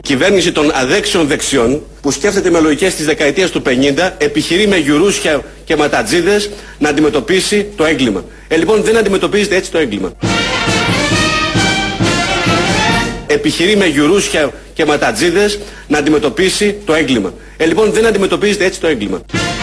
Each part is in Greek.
Κυβέρνηση των αδέξιων δεξιών που σκέφτεται με λογικές της δεκαετίας του 50 επιχειρεί με γιουρούσια και ματατζίδες να αντιμετωπίσει το έγκλημα. Λοιπόν, δεν αντιμετωπίζεται έτσι το έγκλημα. Επιχειρεί με γιουρούσια και ματατζίδες να αντιμετωπίσει το έγκλημα. Λοιπόν, δεν αντιμετωπίζεται έτσι το έγκλημα.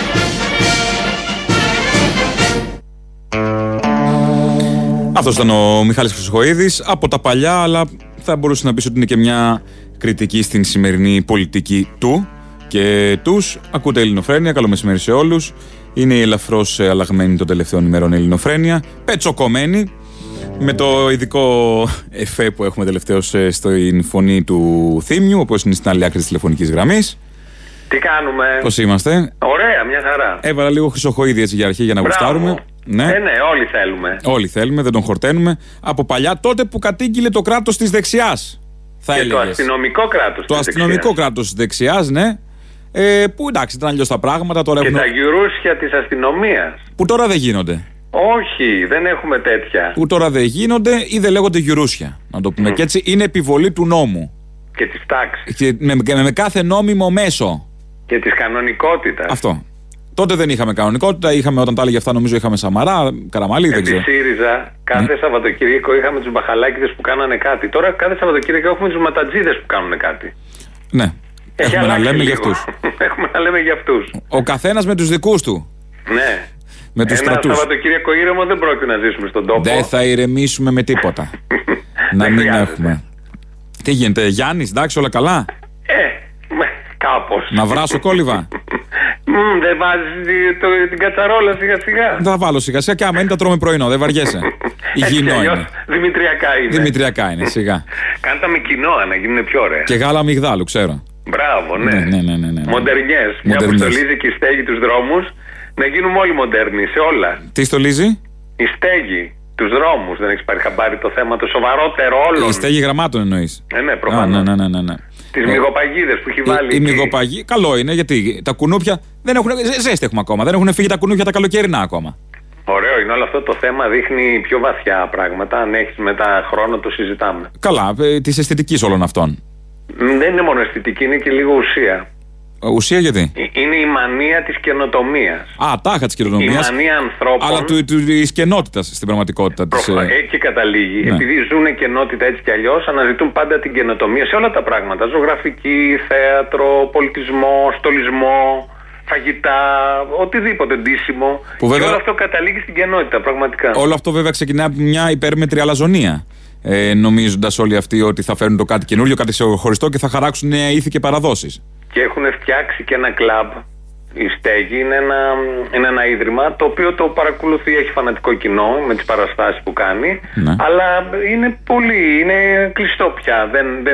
Αυτός ήταν ο Μιχάλης Χρυσοχοΐδης, από τα παλιά, αλλά θα μπορούσε να πεις ότι είναι και μια κριτική στην σημερινή πολιτική του και τους. Ακούτε Ελληνοφρένεια, καλό μεσημέρι σε όλους. Είναι η ελαφρώς αλλαγμένη των τελευταίων ημερών Ελληνοφρένεια, πετσοκομμένη, με το ειδικό εφέ που έχουμε τελευταίως στην φωνή του Θήμιου, όπως είναι στην άλλη άκρη της τηλεφωνικής γραμμής. Τι κάνουμε? Πώς είμαστε? Ωραία, μια χαρά. Έβαλα λίγο Χρυσοχοΐδη έτσι για αρχή για να γουστάρουμε. Ναι. Ναι, όλοι θέλουμε. Όλοι θέλουμε, δεν τον χορταίνουμε. Από παλιά, τότε που κατήγγειλε το κράτος της δεξιάς. Θα έλεγες. Το αστυνομικό κράτος. Το αστυνομικό κράτος της δεξιάς, ναι. Που εντάξει, ήταν αλλιώς τα πράγματα. Τώρα και έχουν... τα γιουρούσια της αστυνομίας. Που τώρα δεν γίνονται. Όχι, δεν έχουμε τέτοια. Που τώρα δεν γίνονται ή δεν λέγονται γιουρούσια. Να το πούμε και έτσι. Είναι επιβολή του νόμου. Και της τάξης. Και με κάθε νόμιμο μέσο. Και της κανονικότητας. Αυτό. Τότε δεν είχαμε κανονικότητα. Είχαμε, όταν τα έλεγε αυτά, νομίζω είχαμε Σαμαρά, Καραμαλή, δεν ξέρω. Στη ΣΥΡΙΖΑ κάθε Σαββατοκύριακο είχαμε τους μπαχαλάκηδες που κάνανε κάτι. Τώρα κάθε Σαββατοκύριακο έχουμε τους ματατζίδες που κάνουν κάτι. Ναι. Έχουμε να λέμε για αυτούς. Έχουμε να λέμε για αυτούς. Ο καθένας με τους δικούς του. Ναι. Με τους στρατούς. Ένα Σαββατοκύριακο ήρεμο δεν πρόκειται να ζήσουμε στον τόπο. Δεν θα ηρεμήσουμε με τίποτα. Να μην έχουμε. Τι γίνεται, Γιάννης, εντάξει, όλα καλά? Κάπως. Να βράσω κόλληβα. Δεν βάζεις την κατσαρόλα σιγά σιγά? Δεν θα βάλω σιγά σιγά και άμα είναι τα τρώμε πρωινό, δεν βαριέσαι. Υγιεινό είναι. Δημητριακά είναι. Δημητριακά είναι, σιγά. Κάντα με κοινόα να γίνουν πιο ωραία. Και γάλα αμυγδάλου, ξέρω. Μπράβο, ναι. Ναι. Μοντερνιές. Μια που στολίζει και η στέγη τους δρόμους, να γίνουμε όλοι μοντέρνοι σε όλα. Τι στολίζει? Η στέγη. Τους δρόμους, δεν έχεις πάρει χαμπάρι το θέμα, το σοβαρότερο όλων. Η στέγη γραμμάτων εννοείς? Ναι, προφανώς. Ναι. Τις μυγοπαγίδες που έχει βάλει. Η μυγοπαγή, καλό είναι, γιατί τα κουνούπια δεν έχουν. Ζέστη έχουμε ακόμα. Δεν έχουν φύγει τα κουνούπια τα καλοκαιρινά ακόμα. Ωραίο είναι όλο αυτό το θέμα, δείχνει πιο βαθιά πράγματα. Αν έχεις μετά χρόνο, το συζητάμε. Καλά, της αισθητικής όλων αυτών. Δεν είναι μόνο αισθητική, είναι και λίγο ουσία. Ουσία γιατί? Είναι η μανία της καινοτομίας. Τάχα της καινοτομίας. Η μανία ανθρώπων. Αλλά της καινότητας στην πραγματικότητα. Εκεί καταλήγει. Ναι. Επειδή ζουν καινότητα έτσι κι αλλιώς, αναζητούν πάντα την καινοτομία σε όλα τα πράγματα. Ζωγραφική, θέατρο, πολιτισμό, στολισμό, φαγητά, οτιδήποτε ντύσιμο. Βέβαια... Και όλο αυτό καταλήγει στην καινότητα, πραγματικά. Όλο αυτό βέβαια ξεκινάει από μια υπέρμετρη αλαζονία. Νομίζοντας όλοι αυτοί ότι θα φέρουν το κάτι καινούριο, κάτι ξεχωριστό και θα χαράξουν νέα ήθη και παραδόσεις. Και έχουν φτιάξει και ένα κλαμπ. Η στέγη είναι ένα ίδρυμα το οποίο το παρακολουθεί, έχει φανατικό κοινό με τις παραστάσεις που κάνει. Ναι. Αλλά είναι κλειστό πια.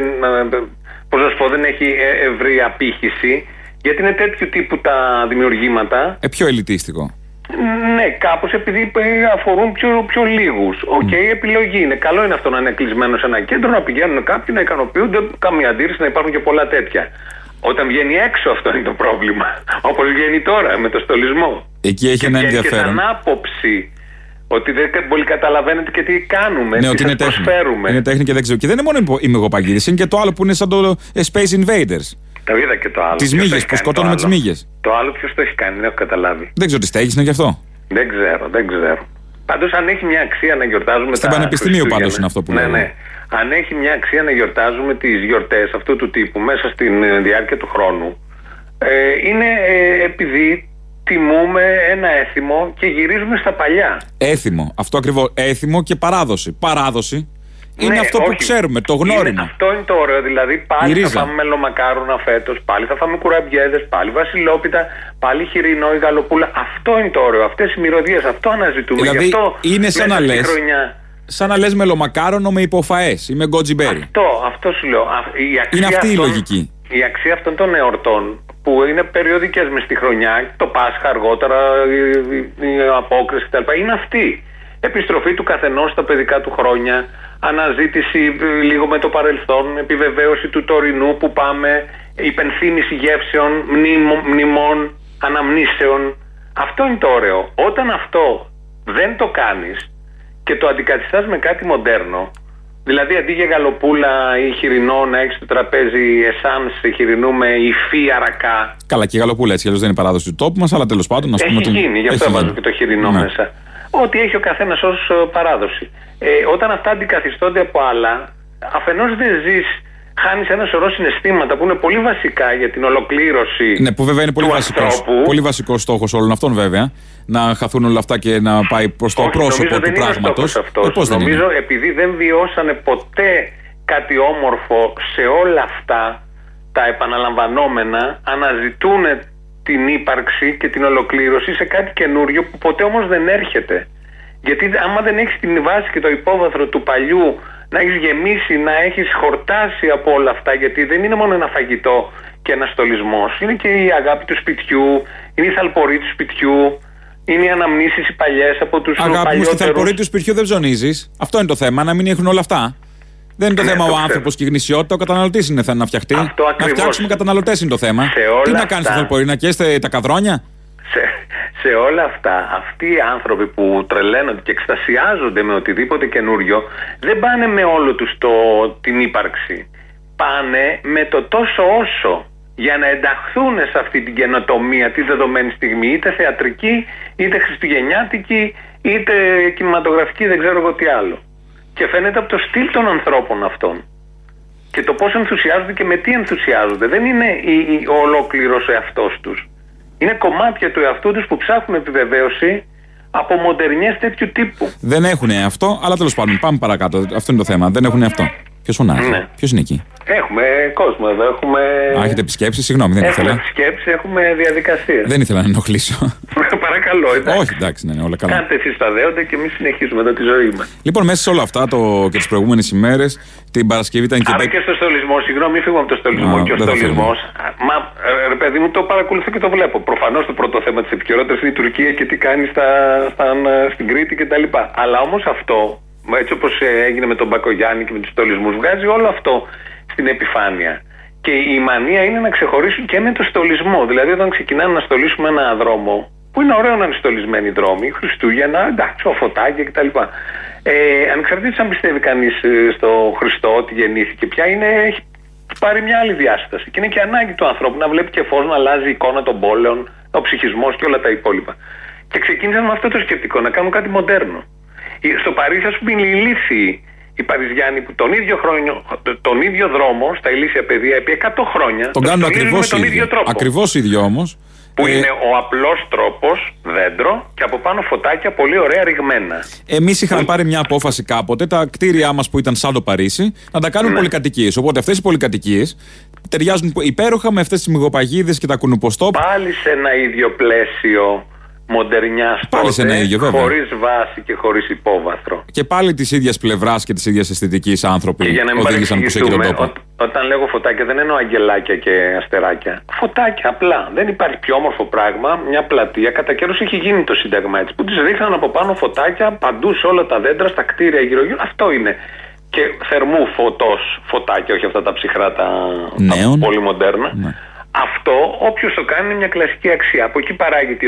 Πώς να σου πω, δεν έχει ευρύ απήχηση, γιατί είναι τέτοιου τύπου τα δημιουργήματα. Πιο ελιτίστικο. Ναι, κάπως επειδή αφορούν πιο λίγους. Επιλογή είναι. Καλό είναι αυτό να είναι κλεισμένο σε ένα κέντρο, να πηγαίνουν κάποιοι, να ικανοποιούνται, καμία αντίρρηση, να υπάρχουν και πολλά τέτοια. Όταν βγαίνει έξω, αυτό είναι το πρόβλημα. Όπως βγαίνει τώρα με το στολισμό. Εκεί έχει ένα ενδιαφέρον. Και σαν άποψη ότι δεν πολύ καταλαβαίνετε και τι κάνουμε. Ναι, τι σας προσφέρουμε. Είναι τέχνη και δεν ξέρω. Και δεν είναι μόνο οι μυγοπαγίδες, είναι και το άλλο που είναι σαν το Space Invaders. Το είδα και το άλλο. Τις μύγες που σκοτώνουμε τις μύγες. Το άλλο ποιος το έχει κάνει, δεν έχω καταλάβει. Δεν ξέρω τι στέγης είναι γι' αυτό. Δεν ξέρω. Πάντως αν έχει μια αξία να γιορτάζουμε. Στην Πανεπιστημίου πάντως είναι αυτό που λέμε. Ναι. Αν έχει μια αξία να γιορτάζουμε τις γιορτές αυτού του τύπου μέσα στην διάρκεια του χρόνου, είναι επειδή τιμούμε ένα έθιμο και γυρίζουμε στα παλιά. Έθιμο, αυτό ακριβώς. Έθιμο και παράδοση. Παράδοση είναι αυτό που ξέρουμε, το γνώριμα. Αυτό είναι το ωραίο. Δηλαδή πάλι θα φάμε μελομακάρονα φέτος, πάλι θα φάμε κουραμπιέδες, πάλι βασιλόπιτα, πάλι χοιρινό ή γαλοπούλα. Αυτό είναι το ωραίο. Αυτές οι μυρωδιές, αυτό αναζητούμε. Δηλαδή γι' αυτό είναι σαν να λες μελομακάρονο με υποφαές ή με γκοτζιμπέρι. Αυτό σου λέω. Είναι αυτή η λογική. Η αξία αυτών των εορτών που είναι περιοδικές μες στη χρονιά, το Πάσχα αργότερα, η απόκριση κτλ. Είναι αυτή. Επιστροφή του καθενός στα παιδικά του χρόνια, αναζήτηση λίγο με το παρελθόν, επιβεβαίωση του τωρινού που πάμε, υπενθύμηση γεύσεων, μνημών, αναμνήσεων. Αυτό είναι το ωραίο. Όταν αυτό δεν το κάνεις και το αντικαθιστάς με κάτι μοντέρνο, Δηλαδή αντί για γαλοπούλα ή χοιρινό να έχεις στο τραπέζι εσάνς χοιρινού με υφή αρακά. Καλά, και η γαλοπούλα έτσι αλλιώς δεν είναι παράδοση του τόπου μας, αλλά τέλος πάντων. Έχει γίνει, γι' αυτό βάζω και το χοιρινό μέσα. Ό,τι έχει ο καθένας ως παράδοση. Όταν αυτά αντικαθιστώνται από άλλα, αφενός δεν ζεις, χάνεις ένα σωρό συναισθήματα που είναι πολύ βασικά για την ολοκλήρωση. Ναι, που βέβαια είναι πολύ βασικός στόχος όλων αυτών, βέβαια. Να χαθούν όλα αυτά και να πάει προς το πρόσωπο του πράγματος. Νομίζω επειδή δεν βιώσανε ποτέ κάτι όμορφο σε όλα αυτά τα επαναλαμβανόμενα, αναζητούν την ύπαρξη και την ολοκλήρωση σε κάτι καινούριο που ποτέ όμως δεν έρχεται. Γιατί άμα δεν έχεις την βάση και το υπόβαθρο του παλιού, να έχεις γεμίσει, να έχεις χορτάσει από όλα αυτά, γιατί δεν είναι μόνο ένα φαγητό και ένα στολισμός. Είναι και η αγάπη του σπιτιού, είναι η θαλπορή του σπιτιού, είναι οι αναμνήσεις οι παλιές από τους παλιότερους. Αγάπη μου, στη θαλπορή του σπιτιού δεν ψωνίζεις. Αυτό είναι το θέμα, να μην έχουν όλα αυτά. Δεν είναι το θέμα ο άνθρωπος και η γνησιότητα, ο καταναλωτής είναι να φτιαχτεί. Να φτιάξουμε καταναλωτές είναι το θέμα. Τι να κάνεις στη θαλπορή, να καίστε τα καδρόνια. Σε όλα αυτά, αυτοί οι άνθρωποι που τρελαίνονται και εκστασιάζονται με οτιδήποτε καινούριο, δεν πάνε με όλο τους την ύπαρξη. Πάνε με το τόσο όσο για να ενταχθούν σε αυτή την καινοτομία τη δεδομένη στιγμή, είτε θεατρική, είτε χριστουγεννιάτικη, είτε κινηματογραφική, δεν ξέρω εγώ τι άλλο. Και φαίνεται από το στυλ των ανθρώπων αυτών. Και το πώς ενθουσιάζονται και με τι ενθουσιάζονται. Δεν είναι ο ολόκληρος εαυτός τους. Είναι κομμάτια του εαυτού τους που ψάχνουν επιβεβαίωση από μοντερνιές τέτοιου τύπου. Δεν έχουν αυτό, αλλά τέλος πάντων πάμε παρακάτω. Αυτό είναι το θέμα. Δεν έχουν αυτό. Ποιος φωνάζει, ποιος είναι εκεί? Έχουμε κόσμο εδώ, έχουμε. Έχετε επισκέψεις, συγγνώμη, δεν ήθελα. Έχουμε επισκέψεις, έχουμε διαδικασίες. Δεν ήθελα να ενοχλήσω. Παρακαλώ, εντάξει. Όχι, εντάξει, ναι, όλα καλά. Κάντε εσείς τα δέοντα και εμείς συνεχίζουμε εδώ τη ζωή μας. Λοιπόν, μέσα σε όλα αυτά και τις προηγούμενες ημέρες, την Παρασκευή ήταν και. Άρα και στο στολισμό, συγγνώμη, μην φύγουμε από το στολισμό. Και ο στολισμός. Μα ρε παιδί μου, το παρακολουθώ και το βλέπω. Προφανώς το πρώτο θέμα της επικαιρότητας είναι η Τουρκία και τι κάνει στην Κρήτη κτλ. Αλλά όμως αυτό, έτσι όπως έγινε με τον Μπακογιάννη και με τους στολισμούς, βγάζει όλο αυτό στην επιφάνεια. Και η μανία είναι να ξεχωρίσουν και με το στολισμό. Δηλαδή, όταν ξεκινάμε να στολίσουμε ένα δρόμο, που είναι ωραίο να είναι στολισμένοι δρόμοι, Χριστούγεννα, εντάξει, φωτάκια κτλ. Ανεξαρτήτως αν πιστεύει κανείς στο Χριστό ότι γεννήθηκε, πια έχει πάρει μια άλλη διάσταση. Και είναι και ανάγκη του ανθρώπου να βλέπει και φως, να αλλάζει η εικόνα των πόλεων, ο ψυχισμός και όλα τα υπόλοιπα. Και ξεκίνησαν με αυτό το σκεπτικό, να κάνουν κάτι μοντέρνο. Στο Παρίσι, ας πούμε, είναι ηλίθιοι οι Παριζιάνοι που τον ίδιο δρόμο στα ηλίθια παιδεία επί 100 χρόνια τον κάνουν ακριβώς ίδιο. Ακριβώς ίδιο όμως. Που είναι ο απλός τρόπος, δέντρο και από πάνω φωτάκια πολύ ωραία ρηγμένα. Εμείς είχαμε πάρει μια απόφαση κάποτε, τα κτίρια μας που ήταν σαν το Παρίσι, να τα κάνουν πολυκατοικίες. Οπότε αυτές οι πολυκατοικίες ταιριάζουν υπέροχα με αυτές τις μυγοπαγίδες και τα κουνουποστόπ. Πάλι σε ένα ίδιο πλαίσιο μοντερνιάς τότε, χωρίς βάση και χωρίς υπόβαθρο. Και πάλι της ίδιας πλευράς και της ίδιας αισθητικής άνθρωποι οδήγησαν προς εκείνον τον τόπο. Όταν λέγω φωτάκια δεν εννοώ αγγελάκια και αστεράκια. Φωτάκια απλά. Δεν υπάρχει πιο όμορφο πράγμα. Μια πλατεία, κατά καιρούς έχει γίνει το Σύνταγμα έτσι, που τις ρίχναν από πάνω φωτάκια παντού σε όλα τα δέντρα, στα κτίρια γύρω-γύρω. Αυτό είναι. Και θερμού φωτάκια, όχι αυτά τα ψυχρά, τα πολύ μοντέρνα. Ναι. Αυτό, όποιος το κάνει, είναι μια κλασική αξία. Από εκεί παράγεται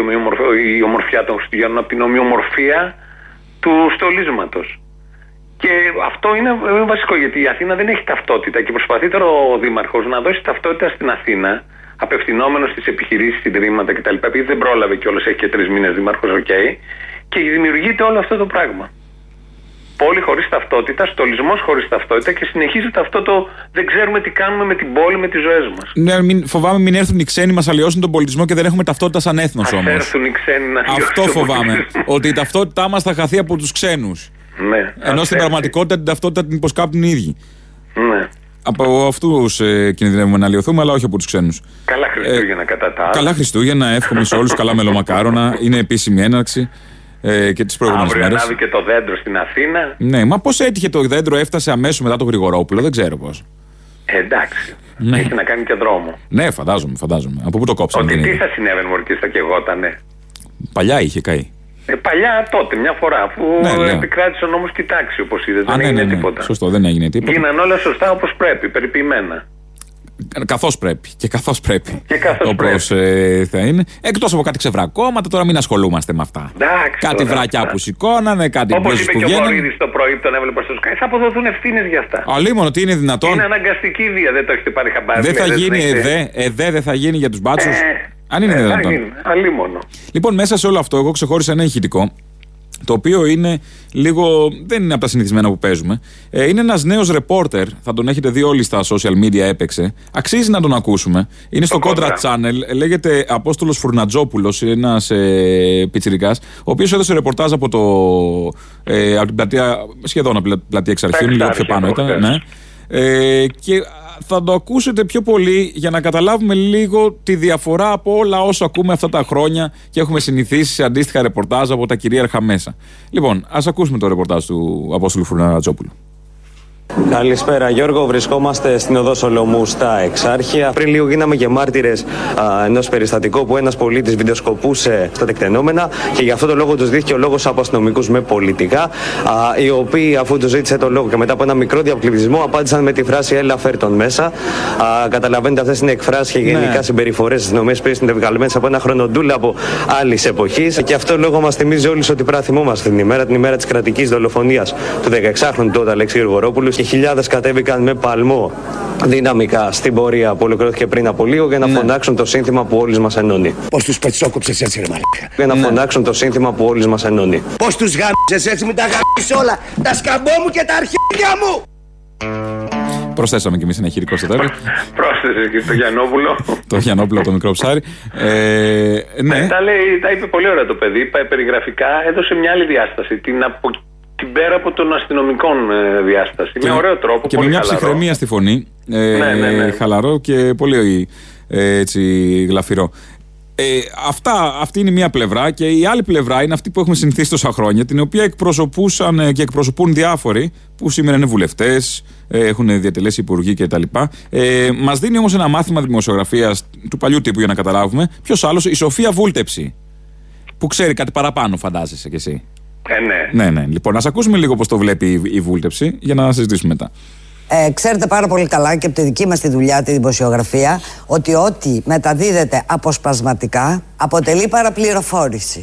η ομορφιά των Χριστουγέννων, από την ομοιομορφία του στολίσματος. Και αυτό είναι βασικό, γιατί η Αθήνα δεν έχει ταυτότητα και προσπαθεί τώρα ο Δήμαρχος να δώσει ταυτότητα στην Αθήνα, απευθυνόμενος στις επιχειρήσεις, ιδρύματα κτλ. Επειδή δεν πρόλαβε κιόλας, έχει και 3 μήνες Δήμαρχος, και δημιουργείται όλο αυτό το πράγμα. Πόλη χωρίς ταυτότητα, στολισμός χωρίς ταυτότητα και συνεχίζεται αυτό το δεν ξέρουμε τι κάνουμε με την πόλη, με τις ζωές μας. Ναι, φοβάμαι μην έρθουν οι ξένοι μας αλλοιώσουν τον πολιτισμό και δεν έχουμε ταυτότητα σαν έθνος όμως. Έρθουν οι ξένοι να αλλοιώσουν. Αυτό φοβάμαι. Ότι η ταυτότητά μας θα χαθεί από τους ξένους. Ναι, ενώ στην πραγματικότητα την ταυτότητα την υποσκάπτουν οι ίδιοι. Ναι. Από αυτούς κινδυνεύουμε να αλλοιωθούμε, αλλά όχι από τους ξένους. Καλά Χριστούγεννα κατά τα άλλα. Καλά Χριστούγεννα, εύχομαι σε όλους καλά μελομακάρονα. Είναι επίσημη έναρξη. Και τις προηγούμενες μέρες. Αύριο ανάβει και το δέντρο στην Αθήνα. Ναι, μα πώς έτυχε το δέντρο, έφτασε αμέσως μετά το Γρηγορόπουλο, δεν ξέρω πώς. Εντάξει. Ναι. Έχει να κάνει και δρόμο. Ναι, φαντάζομαι. Από πού το κόψαμε. Ότι τι θα συνέβαινε, μωρκή, θα καιγότανε. Παλιά είχε καεί. Παλιά τότε, μια φορά που επικράτησε ο νόμος και η τάξη, όπως είδες. Δεν έγινε τίποτα. Σωστό, δεν έγινε τίποτα. Γίναν όλα σωστά όπως πρέπει, περιποιημένα. Καθώς πρέπει. Όπως θα είναι. Εκτός από κάτι ξεβρακώματα, τώρα μην ασχολούμαστε με αυτά. Κάτι βρακιά που σηκώνανε, κάτι μπλούζες που βγαίνουν. Όπως είπε και ο Βορύδης το πρωί που τον έβλεπα στο Sky, θα αποδοθούν ευθύνες για αυτά. Αλίμονο, τι είναι δυνατόν. Είναι αναγκαστική βία, δεν το έχετε πάρει χαμπάρι. Δεν θα γίνει δεν θα γίνει για τους μπάτσους. Αν είναι δυνατόν. Αλίμονο. Λοιπόν, μέσα σε όλο αυτό, εγώ ξεχώρισα ένα ηχητικό. Το οποίο είναι λίγο. Δεν είναι από τα συνηθισμένα που παίζουμε. Είναι ένας νέος ρεπόρτερ. Θα τον έχετε δει όλοι στα social media, έπαιξε. Αξίζει να τον ακούσουμε. Είναι στο Contra Channel. Λέγεται Απόστολος Φουρνατζόπουλος. Είναι ένας πιτσιρικάς. Ο οποίος έδωσε ρεπορτάζ από την πλατεία. Σχεδόν από την πλατεία Εξαρχείων. Λίγο πιο πάνω ήταν. Ναι. Και θα το ακούσετε πιο πολύ για να καταλάβουμε λίγο τη διαφορά από όλα όσα ακούμε αυτά τα χρόνια και έχουμε συνηθίσει σε αντίστοιχα ρεπορτάζ από τα κυρίαρχα μέσα. Λοιπόν, ας ακούσουμε το ρεπορτάζ του Απόστολου Φουρνατζόπουλου. Καλησπέρα Γιώργο, βρισκόμαστε στην οδό Σολομού στα Εξάρχεια. Πριν λίγο γίναμε και μάρτυρες ενός περιστατικού που ένας πολίτης βιντεοσκοπούσε στα τεκτενόμενα και γι' αυτό το λόγο τους δίχτυε ο λόγος από αστυνομικούς με πολιτικά, οι οποίοι αφού τους ζήτησε το λόγο και μετά από ένα μικρό διακλειπισμό απάντησαν με τη φράση «Έλα φέρ τον μέσα». Καταλαβαίνετε, αυτές είναι εκφράσεις και γενικά συμπεριφορές της αστυνομίας που είναι βγαλμένες από ένα χρονοτούλα από άλλης εποχής. Και αυτό λόγο μας θυμίζει όλους ότι πρέπει να θυμόμαστε την ημέρα της κρατικής δολοφονίας του 16χρονου τότε Αλέξη Γρηγορόπουλου. Και χιλιάδες κατέβηκαν με παλμό δυναμικά στην πορεία που ολοκληρώθηκε πριν από λίγο για να φωνάξουν το σύνθημα που όλους μας ενώνει. Πώς τους πετσόκοψες έτσι, ρε μαλάκα. Για να φωνάξουν το σύνθημα που όλους μας ενώνει. Πώς τους γάμισες έτσι, μου τα γάμισες όλα. Τα σκαμπό μου και τα αρχίδια μου. Προσθέσαμε κι εμείς ένα ηχητικό στο τέλος. Πρόσθεσες και το Γιαννόπουλο. Το Γιαννόπουλο, το μικρό ψάρι. Ναι. Τα είπε πολύ ωραία το παιδί. Περιγραφικά έδωσε μια άλλη διάσταση. Την πέρα από των αστυνομικών διάσταση. Με ωραίο τρόπο. Και με μια ψυχραιμία στη φωνή. Ναι. Χαλαρό και πολύ έτσι γλαφυρό. Αυτή είναι μία πλευρά και η άλλη πλευρά είναι αυτή που έχουμε συνηθίσει τόσα χρόνια, την οποία εκπροσωπούσαν και εκπροσωπούν διάφοροι που σήμερα είναι βουλευτές, έχουν διατελέσει υπουργοί κτλ. Μας δίνει όμως ένα μάθημα δημοσιογραφίας του παλιού τύπου για να καταλάβουμε. Ποιος άλλος, η Σοφία Βούλτεψη, που ξέρει κάτι παραπάνω, φαντάζεσαι κι εσύ. Ναι. Λοιπόν, ας ακούσουμε λίγο πώς το βλέπει η Βούλτεψη για να συζητήσουμε μετά. Ξέρετε πάρα πολύ καλά και από τη δική μας τη δουλειά, τη δημοσιογραφία, ότι ό,τι μεταδίδεται αποσπασματικά αποτελεί παραπληροφόρηση.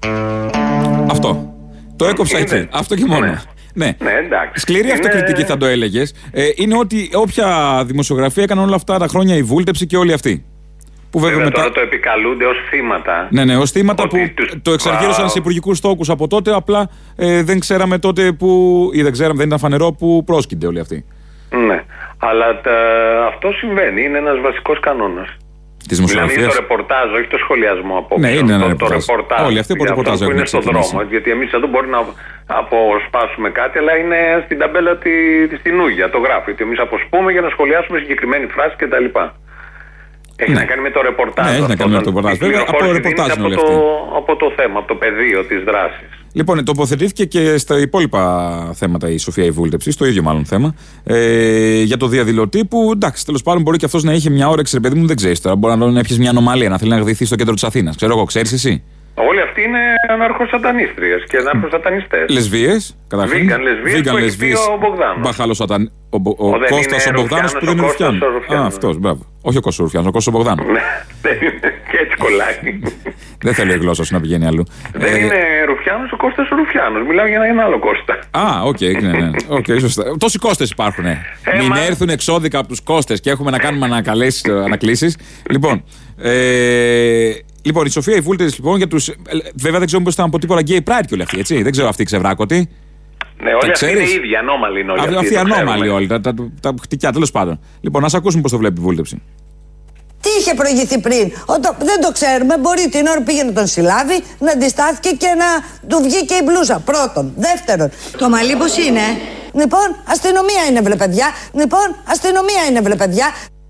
Αυτό. Το έκοψα εκεί. Αυτό και μόνο. Ναι, εντάξει. Σκληρή αυτοκριτική θα το έλεγες. Είναι ότι όποια δημοσιογραφία έκαναν όλα αυτά τα χρόνια η Βούλτεψη και όλοι αυτοί. Που βέβαια τώρα το επικαλούνται ως θύματα. Ναι, ως θύματα που το εξαργύρωσαν σε υπουργικούς τόκους από τότε. Απλά δεν ξέραμε τότε που. Ή δεν ήταν φανερό που πρόσκυνται όλοι αυτοί. Ναι, αλλά αυτό συμβαίνει. Είναι ένας βασικός κανόνας. Της δημοσιογραφίας. Δηλαδή το ρεπορτάζ, όχι το σχολιασμό απόψε. Ναι, είναι ένα ρεπορτάζ. Όλοι αυτοί από ρεπορτάζ που είναι στον δρόμο. Γιατί εμείς εδώ μπορεί να αποσπάσουμε κάτι, αλλά είναι στην ταμπέλα στην Ούγια. Το γράφει. Ότι εμείς αποσπούμε για να σχολιάσουμε συγκεκριμένη φράση κτλ. Έχει να κάνει με το ρεπορτάζ. Ναι, έχει να κάνει με το ρεπορτάζ. Βέβαια, από ρεπορτάζ είναι όλοι αυτοί. Από το θέμα, από το πεδίο της δράσης. Λοιπόν, τοποθετήθηκε και στα υπόλοιπα θέματα η Σοφία η Βούλτεψη, στο ίδιο μάλλον θέμα. Για το διαδηλωτή που εντάξει, τέλος πάντων μπορεί και αυτός να είχε μια όρεξη, ρε παιδί μου, δεν ξέρεις τώρα. Μπορεί να έπιασε μια ανομαλία, να θέλει να γδυθεί στο κέντρο της Αθήνας. Ξέρω εγώ, ξέρεις εσύ. Όλοι αυτοί είναι αναρχοσατανίστριες και αναρχοσατανιστές. Λεσβείες, καταρχήν. Βίγκαν λεσβείες. Ο Μπογδάνος. Μπαχαλοσαταν. Ο Κώστας ο Μπογδάνος που δεν είναι Ρουφιάνος. Αυτός, μπράβο. Όχι ο Κώστας ο Ρουφιάνος, ο Κώστας ο Μπογδάνος. Και έτσι κολλάει. Δεν θέλω η γλώσσα σου να πηγαίνει αλλού. Δεν είναι Ρουφιάνος, ο Κώστας ο Ρουφιάνος. Μιλάω για ένα άλλο Κώστα. Οκ, σωστά. Τόσοι Κώστες υπάρχουν. Μην έρθουν εξώδικα από τους Κώστες και έχουμε να κάνουμε ανακλήσεις. Λοιπόν, η Σοφία η Βούλτεψη λοιπόν για τους. Βέβαια δεν ξέρουμε πώς ήταν από τίποτα gay pride και όλοι αυτοί, έτσι. Δεν ξέρω αυτοί ξεβράκωτοι. Ναι, όλοι αυτοί είναι οι ίδιοι, ανώμαλοι είναι όλοι. Αυτοί ανώμαλοι όλοι, τα χτυκιά, τέλος πάντων. Λοιπόν, ας ακούσουμε πώς το βλέπει η Βούλτεψη. Τι είχε προηγηθεί πριν, δεν το ξέρουμε. Μπορεί την ώρα που πήγε να τον συλλάβει να αντιστάθηκε και να του βγήκε η μπλούζα. Πρώτον. Δεύτερον, το μαλλί πώς είναι. Λοιπόν, αστυνομία είναι, βρε παιδιά.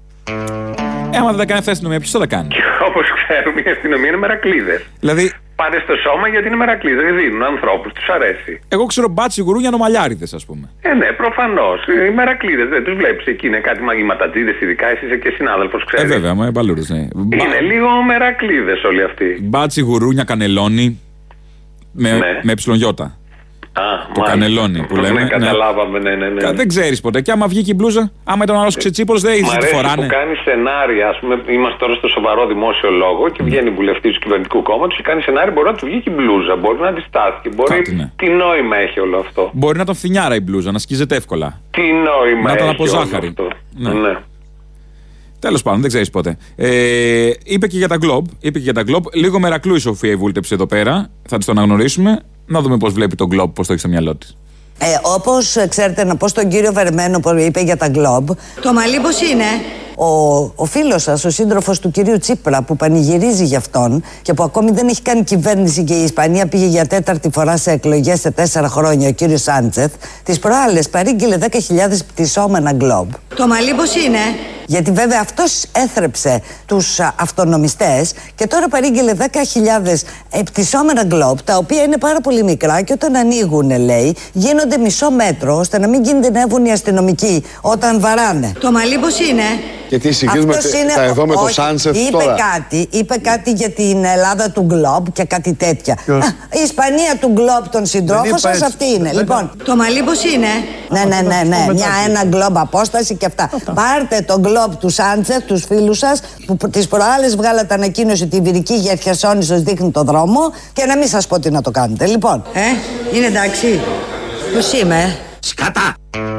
Άμα δεν τα κάνει αυτή η αστυνομία, ποιος θα τα κάνει. Όπως ξέρουμε, η αστυνομία είναι μερακλείδες. Δηλαδή. Πάνε στο σώμα γιατί είναι μερακλείδες. Δίνουν ανθρώπους, τους αρέσει. Εγώ ξέρω μπάτσι γουρούνια νομαλιάριδες, ας πούμε. Ναι, προφανώς. Οι μερακλείδες δεν τους βλέπεις εκεί. Είναι κάτι μαγιματατζίδες, ειδικά εσύ είσαι και συνάδελφος, ξέρεις. Βέβαια, με μπαλούρες, ναι. Είναι λίγο μερακλείδες όλοι αυτοί. Μπάτσι γουρούνια κανελόνι με ψιλονιώτα. Το κανελόνι που λέμε. Ναι, καταλάβαμε, ναι. Δεν ξέρεις ποτέ. Και άμα βγήκε η μπλούζα, άμα ήταν ο άλλος Ξετσίπολος, δεν είδες τι φοράνε. Που κάνει σενάρια, ας πούμε, είμαστε τώρα στο σοβαρό δημόσιο λόγο και βγαίνει βουλευτής του κυβερνητικού κόμματος και κάνει σενάρια. Μπορεί να του βγει και η μπλούζα, μπορεί να αντιστάθηκε. Τι νόημα έχει όλο αυτό. Μπορεί να ήταν φθηνιάρα η μπλούζα, να σκίζεται εύκολα. Τι νόημα να έχει. Να ήταν από ζάχαρη. Ναι. Τέλος πάντων, δεν ξέρεις πότε. Είπε και για τα Globe. Λίγο μερακλού η Σοφία η βούλτεψη εδώ πέρα. Θα της το αναγνωρίσουμε. Να δούμε πώς βλέπει τον Globe, πώς το έχει στο μυαλό της. Όπως ξέρετε, να πω στον κύριο Βερμένο που είπε για τα Globe. Το μαλλί πώς είναι? Ο φίλος σας, ο σύντροφος του κυρίου Τσίπρα, που πανηγυρίζει γι' αυτόν και που ακόμη δεν έχει κάνει κυβέρνηση και η Ισπανία πήγε για 4η φορά σε εκλογές σε 4 χρόνια, ο κύριος Σάντσεθ, τις προάλλες παρήγγειλε 10.000 πτυσσόμενα Globe. Το μαλλί πώς είναι? Γιατί βέβαια αυτός έθρεψε τους αυτονομιστές και τώρα παρήγγειλε 10.000 πτυσσόμενα Globe, τα οποία είναι πάρα πολύ μικρά και όταν ανοίγουν, λέει, γίνονται μισό μέτρο ώστε να μην κινδυνεύουν οι αστυνομικοί όταν βαράνε. Το μαλλί πώς είναι? Και τι συγκρίνουμε τα εδώ με το Σάντσεφ τώρα? Είπε κάτι για την Ελλάδα του Globe και κάτι τέτοια. Η Ισπανία του Globe των συντρόφων σας αυτή είναι. Λοιπόν, το μαλλί πώς είναι? Ναι. Ένα Globe απόσταση και αυτά. Πάρτε το Globe του Σάντσεφ, τους φίλους σας, που τις προάλλες βγάλατε ανακοίνωση ότι η Βυρική για Χερσόνησος δείχνει το δρόμο και να μην σας πω τι να το κάνετε. Λοιπόν, είναι εντάξει? Πώς είμαι? Σκατά!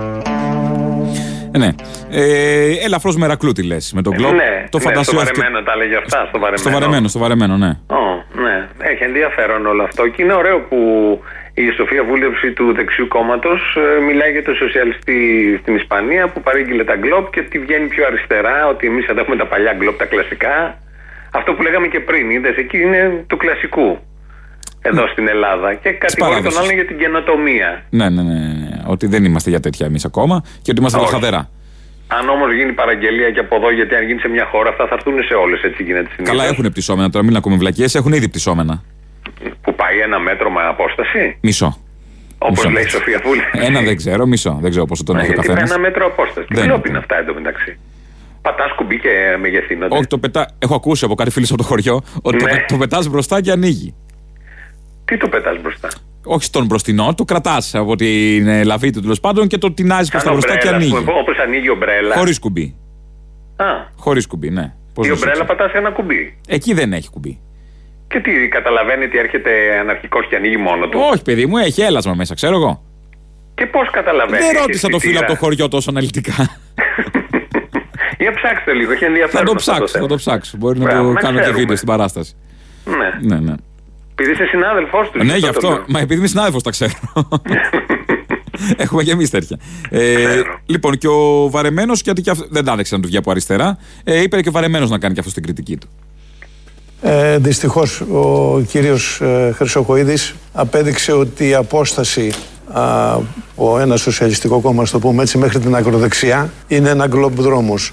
Ναι. Ελαφρώς μερακλού τι λες με τον Globe. Ναι, το φαντασιώθηκε. Στο βαρεμένο τα λέγει αυτά. Στο βαρεμένο, ναι. Ναι. Έχει ενδιαφέρον όλο αυτό και είναι ωραίο που η Σοφία βούλευση του δεξιού κόμματος μιλάει για τον σοσιαλιστή στην Ισπανία που παρήγγειλε τα Globe και ότι βγαίνει πιο αριστερά, ότι εμείς θα έχουμε τα παλιά Globe, τα κλασικά. Αυτό που λέγαμε και πριν, είδες, εκεί είναι του κλασικού. Εδώ στην Ελλάδα. Και κατηγορεί τον άλλον για την καινοτομία. Ναι. Ότι δεν είμαστε για τέτοια εμείς ακόμα και ότι είμαστε λαχαδερά. Αν όμως γίνει παραγγελία και από εδώ, γιατί αν γίνει σε μια χώρα, αυτά θα έρθουν σε όλες. Έτσι γίνεται συνήθως. Καλά, έχουν πτυσσόμενα τώρα, μην ακούμε βλακίες, έχουν ήδη πτυσσόμενα. Που πάει 1 μέτρο με απόσταση. Μισό. Όπως λέει η Σοφία Βούλη. Ένα δεν ξέρω, μισό. Δεν ξέρω πόσο τον έχει ο καθένας. 1 μέτρο απόσταση. Τι Globe είναι αυτά εντωμεταξύ? Πατάς κουμπί και μεγεθύνονται. Όχι, έχω ακούσει από κάτι φίλους από το χωριό ότι το πετάς μπροστά και ανοίγει. Τι το πετάς μπροστά? Όχι στον μπροστινό, το κρατάς από την λαβή του τέλος πάντων και το τεινάζεις προς τα μπροστά και ανοίγει. Όπως ανοίγει η ομπρέλα. Χωρίς κουμπί. Χωρίς κουμπί, ναι. Η ομπρέλα πατάς ένα κουμπί. Εκεί δεν έχει κουμπί. Και τι, καταλαβαίνει ότι έρχεται αναρχικός και ανοίγει μόνο του? Όχι, παιδί μου, έχει έλασμα μέσα, ξέρω εγώ. Και πώς καταλαβαίνει? Δεν ρώτησα το φίλο από το χωριό τόσο αναλυτικά. Για ψάξτε λίγο, έχει ενδιαφέρον. Θα το ψάξω. Μπορεί να το κάνω και βίντεο στην παράσταση. Ναι. Επειδή είσαι συνάδελφός του. Ναι, γι' αυτό. Μα επειδή είμαι συνάδελφος, τα ξέρω. Έχουμε και εμείς τέτοια. Λοιπόν, και ο Βαρεμένος, γιατί και δεν τα άδεξε να του βγει από αριστερά, είπε και ο Βαρεμένος να κάνει και αυτό την κριτική του. Δυστυχώς ο κύριος Χρυσοχοΐδης απέδειξε ότι η απόσταση από ένα σοσιαλιστικό κόμμα, στο πούμε έτσι, μέχρι την ακροδεξιά είναι ένα Globe δρόμος.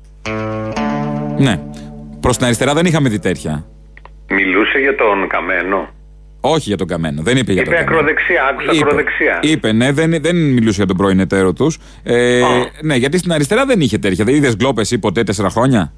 Ναι. Προς την αριστερά δεν είχαμε δει τέτοια. Μιλούσε για τον Καμένο? Όχι για τον Καμένο, δεν είπε για τον Καμένο. Ακροδεξιά, άκουσα ακροδεξιά. Είπε, ναι, δεν μιλούσε για τον πρώην εταίρο τους. Ναι, γιατί στην αριστερά δεν είχε τέτοια. Δεν είδες Globe εσύ ποτέ 4 χρόνια?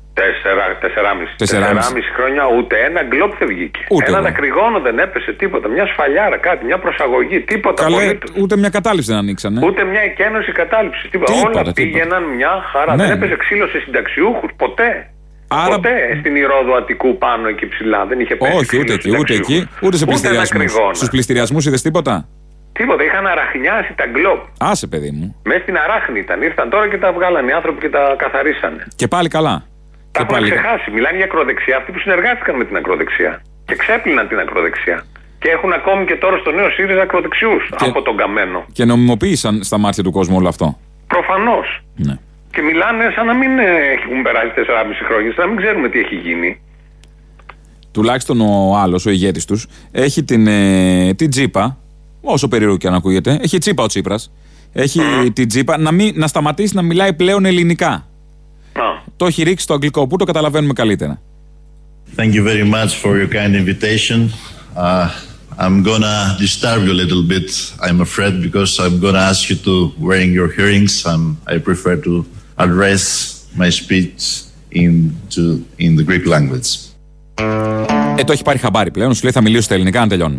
4,5 χρόνια ούτε ένα Globe δεν βγήκε. Ένα δακρυγόνο δεν έπεσε, τίποτα. Μια σφαλιάρα, κάτι, μια προσαγωγή, τίποτα. Ούτε μια κατάληψη δεν ανοίξανε. Ούτε μια εκένωση κατάληψη, τίποτα. Όλα πήγαιναν μια χαρά. Ναι. Δεν έπεσε ξύλο σε συνταξιούχους, ποτέ. Άρα... Ποτέ στην Ηρόδο Αττικού πάνω εκεί ψηλά δεν είχε πέσει. Όχι, ούτε εκεί, ούτε σε πληστηριασμούς. Στους πληστηριασμούς είδες τίποτα? Τίποτα, είχαν αραχνιάσει τα Globe. Άσε, παιδί μου. Μέσα στην αράχνη ήταν. Ήρθαν τώρα και τα βγάλαν οι άνθρωποι και τα καθαρίσανε. Και πάλι καλά. Τα έχουν ξεχάσει. Μιλάνε για ακροδεξιά αυτοί που συνεργάστηκαν με την ακροδεξιά. Και ξέπλυναν την ακροδεξιά. Και έχουν ακόμη και τώρα στο νέο ΣΥΡΙΖΑ ακροδεξιούς από τον Καμένο. Και νομιμοποίησαν στα μάτια του κόσμου όλο αυτό. Προφανώς. Ναι. Και μιλάνε σαν να μην έχουν περάσει 4,5 χρόνια, σαν να μην ξέρουμε τι έχει γίνει. Τουλάχιστον ο άλλος, ο ηγέτης τους, έχει την τσίπα, όσο περίεργο και αν ακούγεται, έχει τσίπα ο Τσίπρας. Έχει την τσίπα να σταματήσει να μιλάει πλέον ελληνικά. Το έχει ρίξει στο αγγλικό, που το καταλαβαίνουμε καλύτερα. Thank you very much for your kind invitation. I'm gonna disturb you a little bit, I'm afraid, because I'm gonna ask you to wearing your hearings. I prefer to address my speech in the Greek language. Το έχει πάρει χαμπάρι πλέον, σου λέει θα μιλήσω στα ελληνικά αν τελειώνουμε.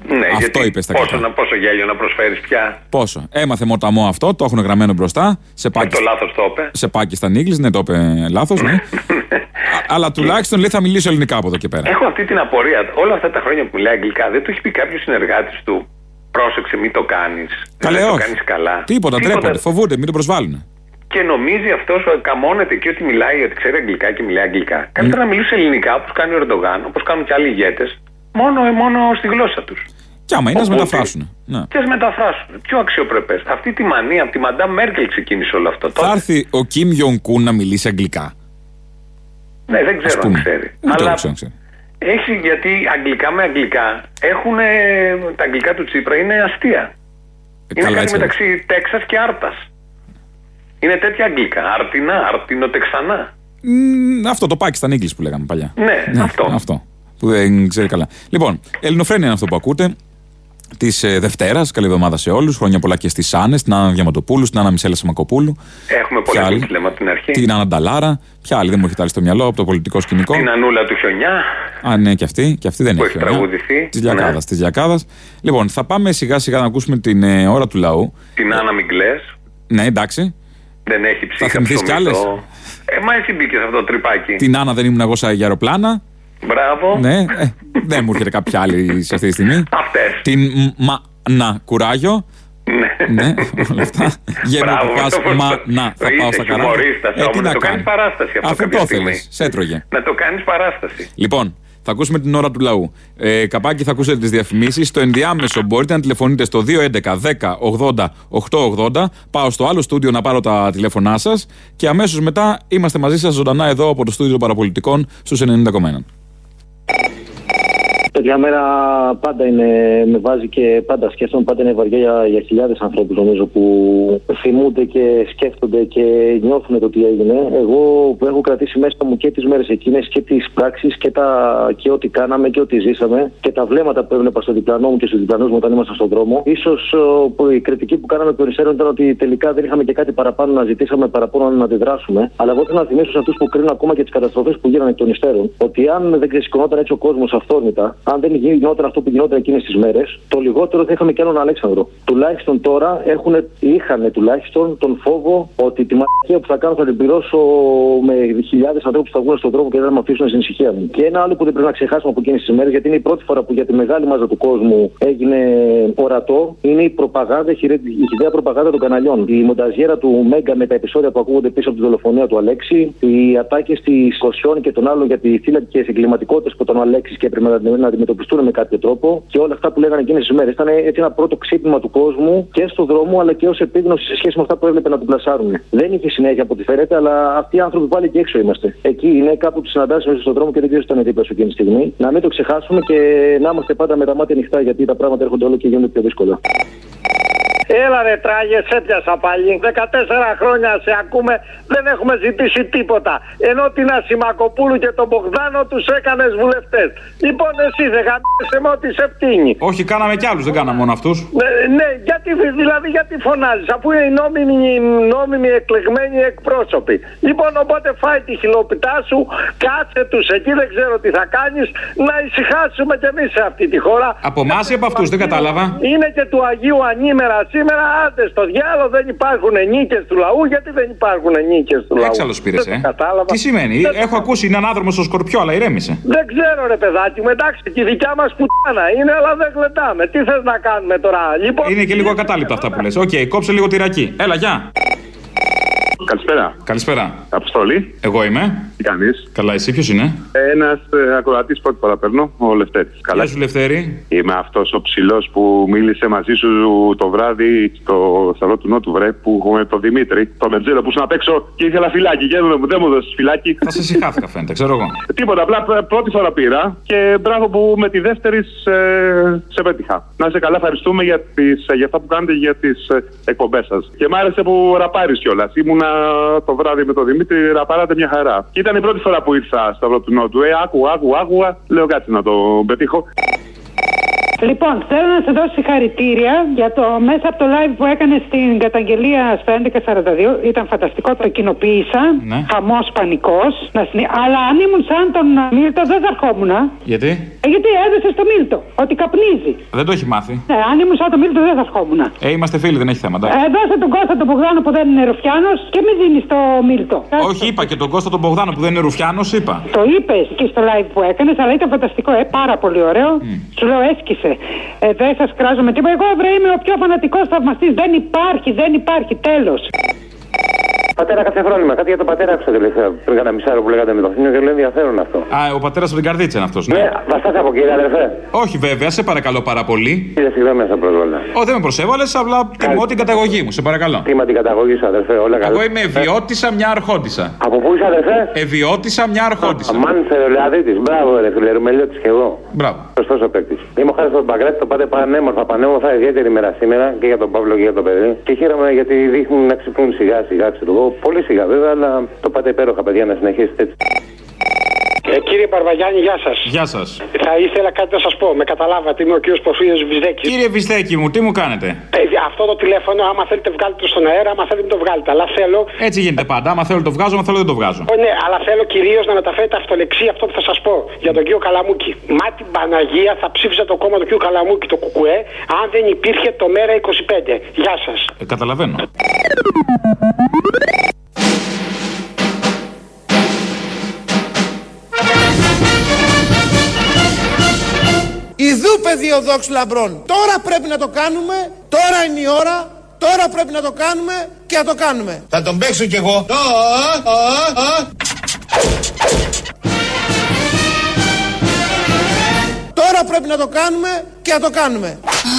Ναι, αυτό είπε στα αγγλικά. Πόσο γέλιο να προσφέρεις πια. Πόσο. Έμαθε μοταμό αυτό, το έχουν γραμμένο μπροστά. Το λάθος το είπε. Σε Πάκισταν English, ναι, το είπε λάθος, ναι. Αλλά τουλάχιστον λέει θα μιλήσω ελληνικά από εδώ και πέρα. Έχω αυτή την απορία. Όλα αυτά τα χρόνια που μιλάει αγγλικά, δεν του έχει πει κάποιο συνεργάτης του? Πρόσεξε, μην το κάνεις. Καλέ, δεν όχι. Το κάνεις καλά. Τίποτα, ντρέπονται, φοβούνται, μην το προσβάλλουν. Και νομίζει αυτός, καμώνεται εκεί ότι μιλάει, ότι ξέρει αγγλικά και μιλάει αγγλικά. Καλύτερα να μιλούσε ελληνικά, όπως κάνει ο Ερντογάν, όπως κάνουν και άλλοι ηγέτες, μόνο στη γλώσσα τους. Και άμα είναι, να μεταφράσουν. Ναι. Και ας μεταφράσουν. Πιο αξιοπρεπές. Αυτή τη μανία από τη Μαντάμ Μέρκελ ξεκίνησε όλο αυτό. Θα έρθει ο Κιμ Ιον Κουν να μιλήσει αγγλικά? Ναι, δεν ξέρω αν ξέρει. Αλλά έχει, γιατί αγγλικά με αγγλικά έχουν. Τα αγγλικά του Τσίπρα είναι αστεία. Είναι κάτι μεταξύ Τέξας και Άρτας. Είναι τέτοια αγγλικά. Αρτινά, αρτινοτεξανά. Αυτό το Pakistan English που λέγαμε παλιά. Ναι, αυτό. Που δεν ξέρει καλά. Λοιπόν, Ελληνοφρένεια είναι αυτό που ακούτε. Τη Δευτέρα. Καλή εβδομάδα σε όλους. Χρόνια πολλά και στις Άννες, στην Άννα Διαματοπούλου, στην Άννα Μισέλα Σαμακοπούλου. Έχουμε πολλά που λέμε από την αρχή. Την Άννα Νταλάρα. Ποια άλλη δεν μου έχει τάλει στο μυαλό από το πολιτικό σκηνικό? Την Ανούλα του Χιονιά. Α, ναι, και αυτή δεν που έχει τραγουδηθεί. Τη Διακάδα. Λοιπόν, θα πάμε σιγά σιγά να ακούσουμε την ώρα του λαού. Την Άννα Μιγκλές. Ναι, εντάξει. Δεν έχει ψυχή. Θα θυμηθείς κι άλλες? Μα εσύ μπήκες αυτό το τρυπάκι. Την Άννα δεν ήμουν εγώ σε αεροπλάνα. Μπράβο. Ναι, δεν μου έρχεται κάποια άλλη σε αυτή τη στιγμή. Αυτές. Την Μανα Κουράγιο. Ναι, όλα αυτά. Γέμο που πας, θα πάω στα καράβια. Τι να κάνεις παράσταση αυτό? Αφού το θέλεις, σε έτρωγε. Να το κάνεις παράσταση. Λοιπόν, θα ακούσουμε την ώρα του λαού. Καπάκι, θα ακούσετε τις διαφημίσεις. Στο ενδιάμεσο μπορείτε να τηλεφωνείτε στο 211 10 80 880. Πάω στο άλλο στούντιο να πάρω τα τηλέφωνά σας. Και αμέσως μετά είμαστε μαζί σας ζωντανά εδώ από το στούντιο των Παραπολιτικών στους 90,1. Τέτοια μέρα πάντα με βάζει και πάντα σκέφτομαι, πάντα είναι βαριά για χιλιάδες ανθρώπους νομίζω που θυμούνται και σκέφτονται και νιώθουν το τι έγινε. Εγώ που έχω κρατήσει μέσα μου και τις μέρες εκείνες και τις πράξεις και ό,τι κάναμε και ό,τι ζήσαμε και τα βλέμματα που έβλεπα στο διπλανό μου και στους διπλανούς μου όταν ήμασταν στον δρόμο. Ίσως η κριτική που κάναμε περισσότερο ήταν ότι τελικά δεν είχαμε και κάτι παραπάνω να ζητήσαμε, παραπάνω να αντιδράσουμε. Αλλά εγώ θέλω να θυμίσω σε αυτούς που κρίνουν ακόμα και τις καταστροφές που γίνανε εκ των υστέρων ότι αν δεν ξεσηκωνόταν έτσι ο κόσμος αυθόρμητα, αν δεν γινόταν αυτό που γινόταν εκείνες τις μέρες, το λιγότερο θα είχαμε κι άλλον Αλέξανδρο. Τουλάχιστον τώρα είχαν τουλάχιστον τον φόβο ότι τη μαλακία που θα κάνω θα την πληρώσω με χιλιάδες ανθρώπους που θα βγουν στον δρόμο και δεν θα με αφήσουν στην ησυχία μου. Και ένα άλλο που δεν πρέπει να ξεχάσουμε από εκείνες τις μέρες, γιατί είναι η πρώτη φορά που για τη μεγάλη μάζα του κόσμου έγινε ορατό, είναι η προπαγάνδα, η χιδαία προπαγάνδα των καναλιών. Η μονταζιέρα του Μέγκα με τα επεισόδια που ακούγονται πίσω από τη δολοφονία του Αλέξη, οι ατάκες της Κοσιόν και των άλλων για τη φύλακες εγκληματικότητες που ήταν ο Αλέξης και έπρεπε να αντιμετωπιστούν με κάποιο τρόπο και όλα αυτά που λέγανε εκείνες τις μέρες. Ήταν έτσι ένα πρώτο ξύπνημα του κόσμου και στον δρόμο αλλά και ως επίγνωση σε σχέση με αυτά που έβλεπε να του πλασάρουν. Δεν είχε συνέχεια από ό,τι φαίνεται, αλλά αυτοί οι άνθρωποι πάλι και έξω είμαστε. Εκεί είναι κάπου του συναντάς μέσα στον δρόμο και δεν ξέρει τι ήταν δίπλα σου εκείνη τη στιγμή. Να μην το ξεχάσουμε και να είμαστε πάντα με τα μάτια ανοιχτά γιατί τα πράγματα έρχονται όλο και γίνονται πιο δύσκολα. Έλα ρε τράγε, σε έπιασα πάλι. 14 χρόνια σε ακούμε, δεν έχουμε ζητήσει τίποτα. Ενώ την Ασημακοπούλου και τον Μπογδάνο τους έκανες βουλευτές. Λοιπόν, εσύ δεν γαμίσαι με ό,τι σε φτύνει. Όχι, κάναμε κι άλλους, δεν κάναμε μόνο αυτούς. Ναι, γιατί φωνάζεις, αφού είναι οι νόμιμοι εκλεγμένοι εκπρόσωποι. Λοιπόν, οπότε φάει τη χιλοπιτά σου, κάτσε τους εκεί, δεν ξέρω τι θα κάνεις, να ησυχάσουμε κι εμείς σε αυτή τη χώρα. Από εμάς ή από αυτούς, δεν κατάλαβα. Είναι και του Αγίου Ανήμερα σήμερα, άντε στο διάλογο, δεν υπάρχουν νίκες του λαού. Γιατί δεν υπάρχουν νίκες του λαού? Έξαλλος πήρες, Τι σημαίνει, έχω ακούσει είναι ανάδρομος στο Σκορπιό, αλλά ηρέμησε. Δεν ξέρω ρε παιδάκι μου, εντάξει, και η δικιά μας πουτάνα είναι, αλλά δεν γλεντάμε. Τι θες να κάνουμε τώρα, λοιπόν? Είναι και λίγο ακατάληπτα αυτά που λες. Οκ, κόψε λίγο τυράκι. Έλα, γεια. Καλησπέρα. Καλησπέρα. Αποστολή. Εγώ είμαι. Τι κάνεις? Καλά, εσύ ποιος είναι? Ένας ακροατής πρώτη φορά παίρνω, ο Λευτέρης. Γεια σου, Λευτέρη. Είμαι αυτός ο ψηλός που μίλησε μαζί σου το βράδυ στο Σταυρό του Νότου, βρε, που έχουμε τον Δημήτρη, τον Μετζέλο που ήσουν απ' έξω και ήθελα φυλάκι. Και δεν μου δώσεις φυλάκι. Θα σε συχάθηκα, φαίνεται, ξέρω εγώ. Τίποτα, απλά πρώτη φορά πήρα και μπράβο που με τη δεύτερη σε πέτυχα. Να είσαι καλά, ευχαριστούμε για αυτά που κάνετε για τις εκπομπές σας. Και μ' άρεσε που ραπάρεις κιόλας. Ήμουνα το βράδυ με τον Δημήτρη, ραπαράτε μια χαρά. Και ήταν η πρώτη φορά που ήρθα στο Σταυρό του Νότου. Άκουγα. Λέω κάτσε να το πετύχω. Λοιπόν, θέλω να σε δώσω συγχαρητήρια για το μέσα από το live που έκανε στην καταγγελία στο 1142. Ήταν φανταστικό, το κοινοποίησα. Ναι. Χαμός, πανικός. Αλλά αν ήμουν σαν τον Μίλτο, δεν θα ερχόμουν. Γιατί? Γιατί έδωσε στο Μίλτο ότι καπνίζει. Δεν το έχει μάθει. Ναι, αν ήμουν σαν τον Μίλτο, δεν θα ερχόμουν. Είμαστε φίλοι, δεν έχει θέμα. Δώσε τον Κώστα τον Μπογδάνο που δεν είναι Ρουφιάνος και μην δίνει το Μίλτο. Όχι, είπα και τον Κώστα τον Μπογδάνο που δεν είναι Ρουφιάνος, είπα. Το είπες και στο live που έκανες, αλλά ήταν φανταστικό, πάρα πολύ ωραίο. Σου λέω, έσκησε. Δεν σας κράζω με τίποτα. Εγώ, είμαι ο πιο φανατικός θαυμαστής. Δεν υπάρχει, τέλος. Πατέρα, κάθε χρόνημα. Κάτι για τον πατέρα άκουσα τελευταία. Πριν κάνα μισάρο που λέγατε με το Θήνιο και λέω ενδιαφέρον αυτό. Ο πατέρας από την Καρδίτσα είναι αυτός. Ναι, βαστάς από κύριε αδερφέ. Όχι, βέβαια, σε παρακαλώ πάρα πολύ. Κύριε, συγγνώμη, θα προσβάλλω. Δεν με προσέβαλες, απλά τιμώ την καταγωγή μου, σε παρακαλώ. Τίμα την καταγωγή σου, αδερφέ, όλα καλά. Εγώ είμαι ευιώτησα μια αρχόντισσα. Από πού είσαι, αδερφέ? Ευιώτησα μια αρχόντισσα. Αμάν Θερολιαδίτης, μπράβο, ρε φίλε, Ρουμελιώτης κι εγώ. Μπράβο. Σωστός ο παίκτης. Είμαι ο Χάρης τον Παγκράτη, το πάτε πανέμορφα, ιδιαίτερη μέρα σήμερα και για τον Παύλο και για τον παιδί. Και χαίρομαι γιατί δείχνουν να ξυπνούν σιγά-σιγά, ξέρω εγώ. Πολύ σιγά βέβαια, αλλά το πάτε υπέροχα, παιδιά, να συνεχίσετε έτσι. Κύριε Παρβαγιάννη, γεια σας. Γεια σας. Θα ήθελα κάτι να σας πω. Με καταλάβατε, είμαι ο κύριος Πορφύριος Βυσδέκης. Κύριε Βυσδέκη μου, τι μου κάνετε? Αυτό το τηλέφωνο, άμα θέλετε, βγάλετε το στον αέρα, άμα θέλετε, το βγάλετε. Αλλά θέλω. Έτσι γίνεται πάντα. Άμα θέλω το βγάζω, άμα θέλω δεν το βγάζω. Ναι, αλλά θέλω κυρίως να μεταφέρετε αυτολεξία αυτό που θα σας πω για τον κύριο Καλαμούκη. Μα την Παναγία θα ψήφιζα το κόμμα του κύριου Καλαμούκη, το ΚΚΕ, αν δεν υπήρχε το Μέρα 25. Γεια σας. Καταλαβαίνω. Ιδού παιδί ο δόξου λαμπρών. Τώρα πρέπει να το κάνουμε, τώρα είναι η ώρα, τώρα πρέπει να το κάνουμε και να το κάνουμε. Θα τον παίξω κι εγώ. Τώρα πρέπει να το κάνουμε και να το κάνουμε.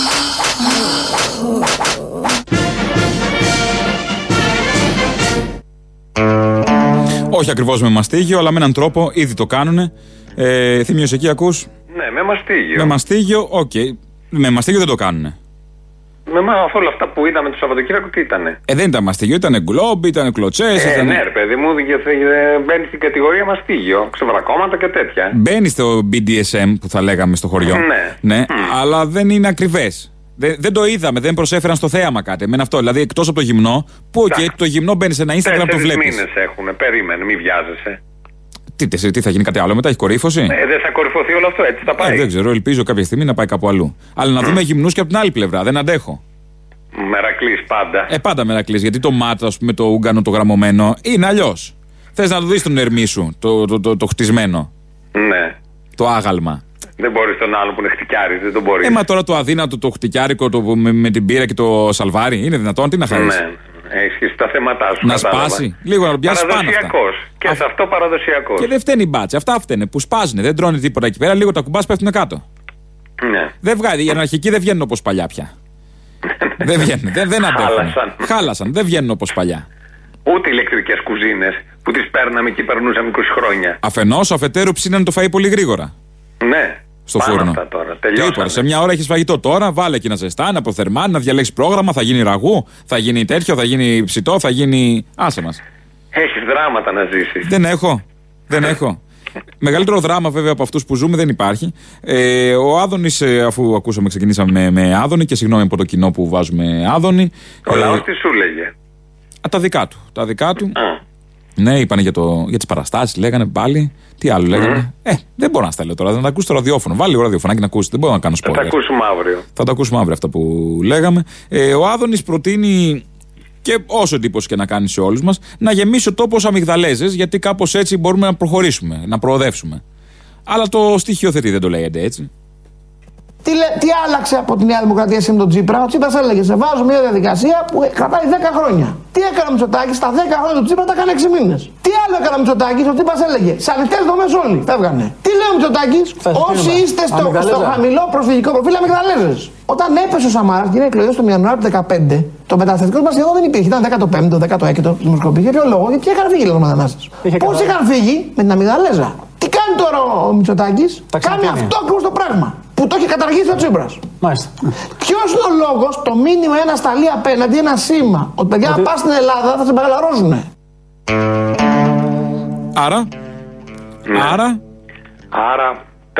Όχι ακριβώς με μαστίγιο, αλλά με έναν τρόπο ήδη το κάνουνε. Θήμιος, εκεί ακούς? Ναι, με μαστίγιο. Με μαστίγιο, οκ. Με μαστίγιο δεν το κάνουνε. Αφού όλα αυτά που είδαμε το Σαββατοκύριακο, τι ήτανε? Δεν ήταν μαστίγιο, ήταν γκλόμπ, ήταν κλωτσές. Ναι, ρε παιδί μου, μπαίνει στην κατηγορία μαστίγιο. Ξεβρακώματα και τέτοια. Μπαίνει στο BDSM που θα λέγαμε στο χωριό. Ναι. Αλλά δεν είναι ακριβές. Δεν το είδαμε, δεν προσέφεραν στο θέαμα κάτι. Εμένα αυτό. Δηλαδή, εκτός από το γυμνό, που το γυμνό μπαίνει σε ένα Instagram να το βλέπεις. 4 μήνες έχουνε, περίμενε, μην βιάζεσαι. Τι θα γίνει κάτι άλλο μετά, έχει κορύφωση? Δεν θα κορυφωθεί όλο αυτό, έτσι θα πάει. Δεν ξέρω, ελπίζω κάποια στιγμή να πάει κάπου αλλού. Αλλά να δούμε γυμνούς και από την άλλη πλευρά, δεν αντέχω. Μερακλής πάντα. Πάντα μερακλής, γιατί το μάτ, ας πούμε, το Ούγκανο το γραμμωμένο είναι αλλιώς. Θες να το δεις τον ερμή σου, το χτισμένο. Ναι. Το άγαλμα. Δεν μπορείς τον άλλο που είναι χτυκιάρης, δεν τον μπορείς. Μα τώρα το αδύνατο, το χτυκιάρικο με την πύρα και το σαλβάρι, είναι δυνατόν, τι να χαρείς? Ναι. Έχεις τα θέματα σου. Να σπάσει. Λίγο να το πιάσει πάνω. Παραδοσιακός. Και σε αυτό παραδοσιακός. Και δεν φταίνει η μπάτσα. Αυτά φταίνε που σπάζουν. Δεν τρώνε τίποτα εκεί πέρα. Λίγο τα κουμπάς πέφτουν κάτω. Ναι. Δεν βγάζει. Οι αναρχικοί δεν βγαίνουν όπως παλιά πια. Δεν βγαίνουν. Δεν αντέχουν. Χάλασαν. Δεν βγαίνουν όπως παλιά. Ούτε ηλεκτρικές κουζίνες που τις παίρναμε και περνούσαμε 20 χρόνια. Αφενός, αφετέρου ψήναν το φαΐ πολύ γρήγορα. Ναι. Στο φούρνο. Τι είπα, σε μια ώρα έχεις φαγητό. Τώρα βάλε και να ζεστά, να αποθερμάνει, να διαλέξει πρόγραμμα. Θα γίνει ραγού, θα γίνει τέτοιο, θα γίνει ψητό, θα γίνει. Άσε μας. Έχεις δράματα να ζήσεις. Δεν έχω. Μεγαλύτερο δράμα βέβαια από αυτούς που ζούμε δεν υπάρχει. Ο Άδωνης, αφού ακούσαμε, ξεκινήσαμε με Άδωνη και συγγνώμη από το κοινό που βάζουμε Άδωνη. Ο λαός τι σου λέγε? Τα δικά του. Ναι, είπανε για τις παραστάσεις, λέγανε πάλι. Τι άλλο λέγανε? Δεν μπορώ να στα λέω τώρα, να τα ακούσει το ραδιόφωνο. Βάλει λίγο ραδιοφωνάκι να ακούσει. Δεν μπορώ να κάνω spoiler. Θα τα ακούσουμε αύριο. Θα τα ακούσουμε αύριο αυτά που λέγαμε. Ο Άδωνης προτείνει, και όσο εντύπωση και να κάνει σε όλους μας, να γεμίσει ο τόπος αμυγδαλέζες, γιατί κάπως έτσι μπορούμε να προχωρήσουμε, να προοδεύσουμε. Αλλά το στοιχειοθετεί, δεν το λέει έτσι. Τι άλλαξε από τη Νέα Δημοκρατία με τον Τσίπρα? Ο Τσίπρας έλεγε: σε βάζω μια διαδικασία που κρατάει 10 χρόνια. Τι έκανε ο Μητσοτάκης? Στα 10 χρόνια του Τσίπρα τα έκανε 6 μήνες. Τι άλλο έκανε ο Μητσοτάκης? Ο Τσίπρας έλεγε: σανιτές δομές όλοι. Φεύγανε. Τι λέει ο Μητσοτάκης? Όσοι είστε στο χαμηλό προσφυγικό προφίλ, αμυγδαλέζες. Όταν έπεσε ο Σαμάρας και είναι εκλογές το Ιανουάριο του 2015, το μεταναστευτικό μας σχεδόν δεν υπήρχε. Ήταν 15ο, 16ο δημοσκοπή. Για ποιο λόγο? Γιατί είχαν φύγει οι μετανάστες. Πώς είχαν φύγει? Με την αμυγδαλέζα. Τι κάνει τώρα ο Μητσοτάκης? Κάνει αυτό ακριβώς το πράγμα που το έχει καταργήσει ο Τσίπρας. Μάλιστα. Ποιος είναι ο λόγος, το μήνυμα, ένα σταλί απέναντι, ένα σήμα, ότι παιδιά να πας στην Ελλάδα θα σε μπαγαλαρώσουνε. Άρα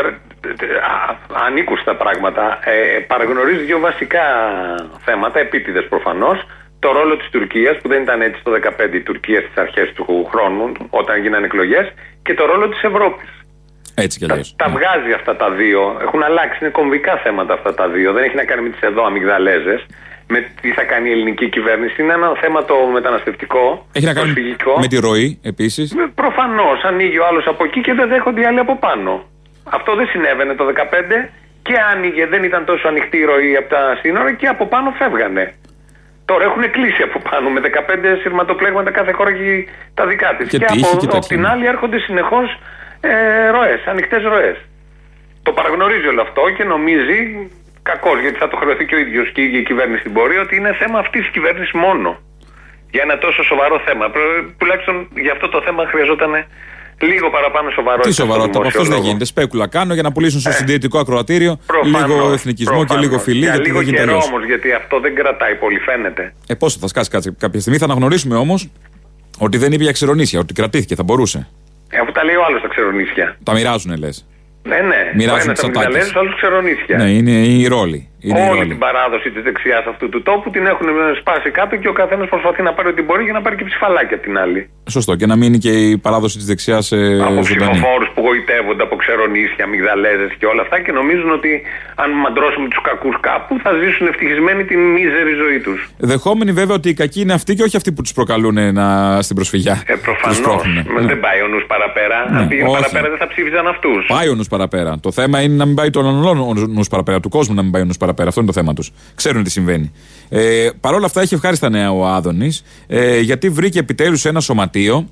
ανήκουστα πράγματα. Παραγνωρίζει δύο βασικά θέματα, επίτηδες προφανώς. Το ρόλο της Τουρκίας, που δεν ήταν έτσι το 2015 η Τουρκία στις αρχές του χρόνου, όταν γίνανε εκλογές, και το ρόλο της Ευρώπης. Έτσι κι αλλιώς. Τα βγάζει αυτά τα δύο. Έχουν αλλάξει, είναι κομβικά θέματα αυτά τα δύο. Δεν έχει να κάνει με τις εδώ αμυγδαλέζες, με τι θα κάνει η ελληνική κυβέρνηση. Είναι ένα θέμα το μεταναστευτικό. Έχει να κάνει με τη ροή επίσης. Προφανώς. Ανοίγει ο άλλος από εκεί και δεν δέχονται οι άλλοι από πάνω. Αυτό δεν συνέβαινε το 2015 και άνοιγε, δεν ήταν τόσο ανοιχτή η ροή από τα σύνορα και από πάνω φεύγανε. Τώρα έχουν κλείσει από πάνω με 15 σειρματοπλέγματα κάθε χώρα και τα δικά της. Και από την άλλη έρχονται συνεχώς ροές, ανοιχτές ροές. Το παραγνωρίζει όλο αυτό και νομίζει, κακώς, γιατί θα το χρεωθεί και ο ίδιος και η ίδια η κυβέρνηση στην πορεία, ότι είναι θέμα αυτής της κυβέρνησης μόνο. Για ένα τόσο σοβαρό θέμα. Τουλάχιστον για αυτό το θέμα χρειαζόταν λίγο παραπάνω σοβαρότητα. Τι σοβαρότητα, από αυτός δεν γίνεται. Σπέκουλα κάνω για να πουλήσουν στο συντηρητικό ακροατήριο λίγο εθνικισμό και λίγο φιλί. Για λίγο καιρό όμως, γιατί αυτό δεν κρατάει πολύ, φαίνεται. Πόσο θα σκάσει κάποια στιγμή, θα αναγνωρίσουμε όμως ότι δεν είπε για ξερονίσια, ότι κρατήθηκε, θα μπορούσε. Αφού τα λέει ο άλλος τα ξερονίσια. Τα μοιράζουνε, λες. Ναι. Μοιράζουν τις ατάκες. Άλλους ξερονίσια. Ναι, είναι οι ρόλοι. Όλη την παράδοση της δεξιάς αυτού του τόπου την έχουν σπάσει κάτω και ο καθένας προσπαθεί να πάρει ό,τι μπορεί για να πάρει και ψηφαλάκια απ' την άλλη. Σωστό. Και να μείνει και η παράδοση της δεξιάς από ψηφοφόρους που γοητεύονται από ξερονίσια, αμυγδαλέζες και όλα αυτά και νομίζουν ότι αν μαντρώσουμε τους κακούς κάπου θα ζήσουν ευτυχισμένοι την μίζερη ζωή τους. Δεχόμενοι βέβαια ότι οι κακοί είναι αυτοί και όχι αυτοί που τους προκαλούν στην προσφυγιά. Προφανώς. Δεν πάει ο νους παραπέρα. Αν πήγαινε παραπέρα δεν θα ψήφιζαν αυτούς. Πάει ο νους παραπέρα. Το θέμα είναι να μην πάει τον νους παραπέρα, του κόσμου να μην πάει ο νους παραπέρα. Αυτό είναι το θέμα τους. Ξέρουν τι συμβαίνει. Παρ' όλα αυτά έχει ευχάριστα νέα ο Άδωνης, γιατί βρήκε επιτέλους ένα σωματείο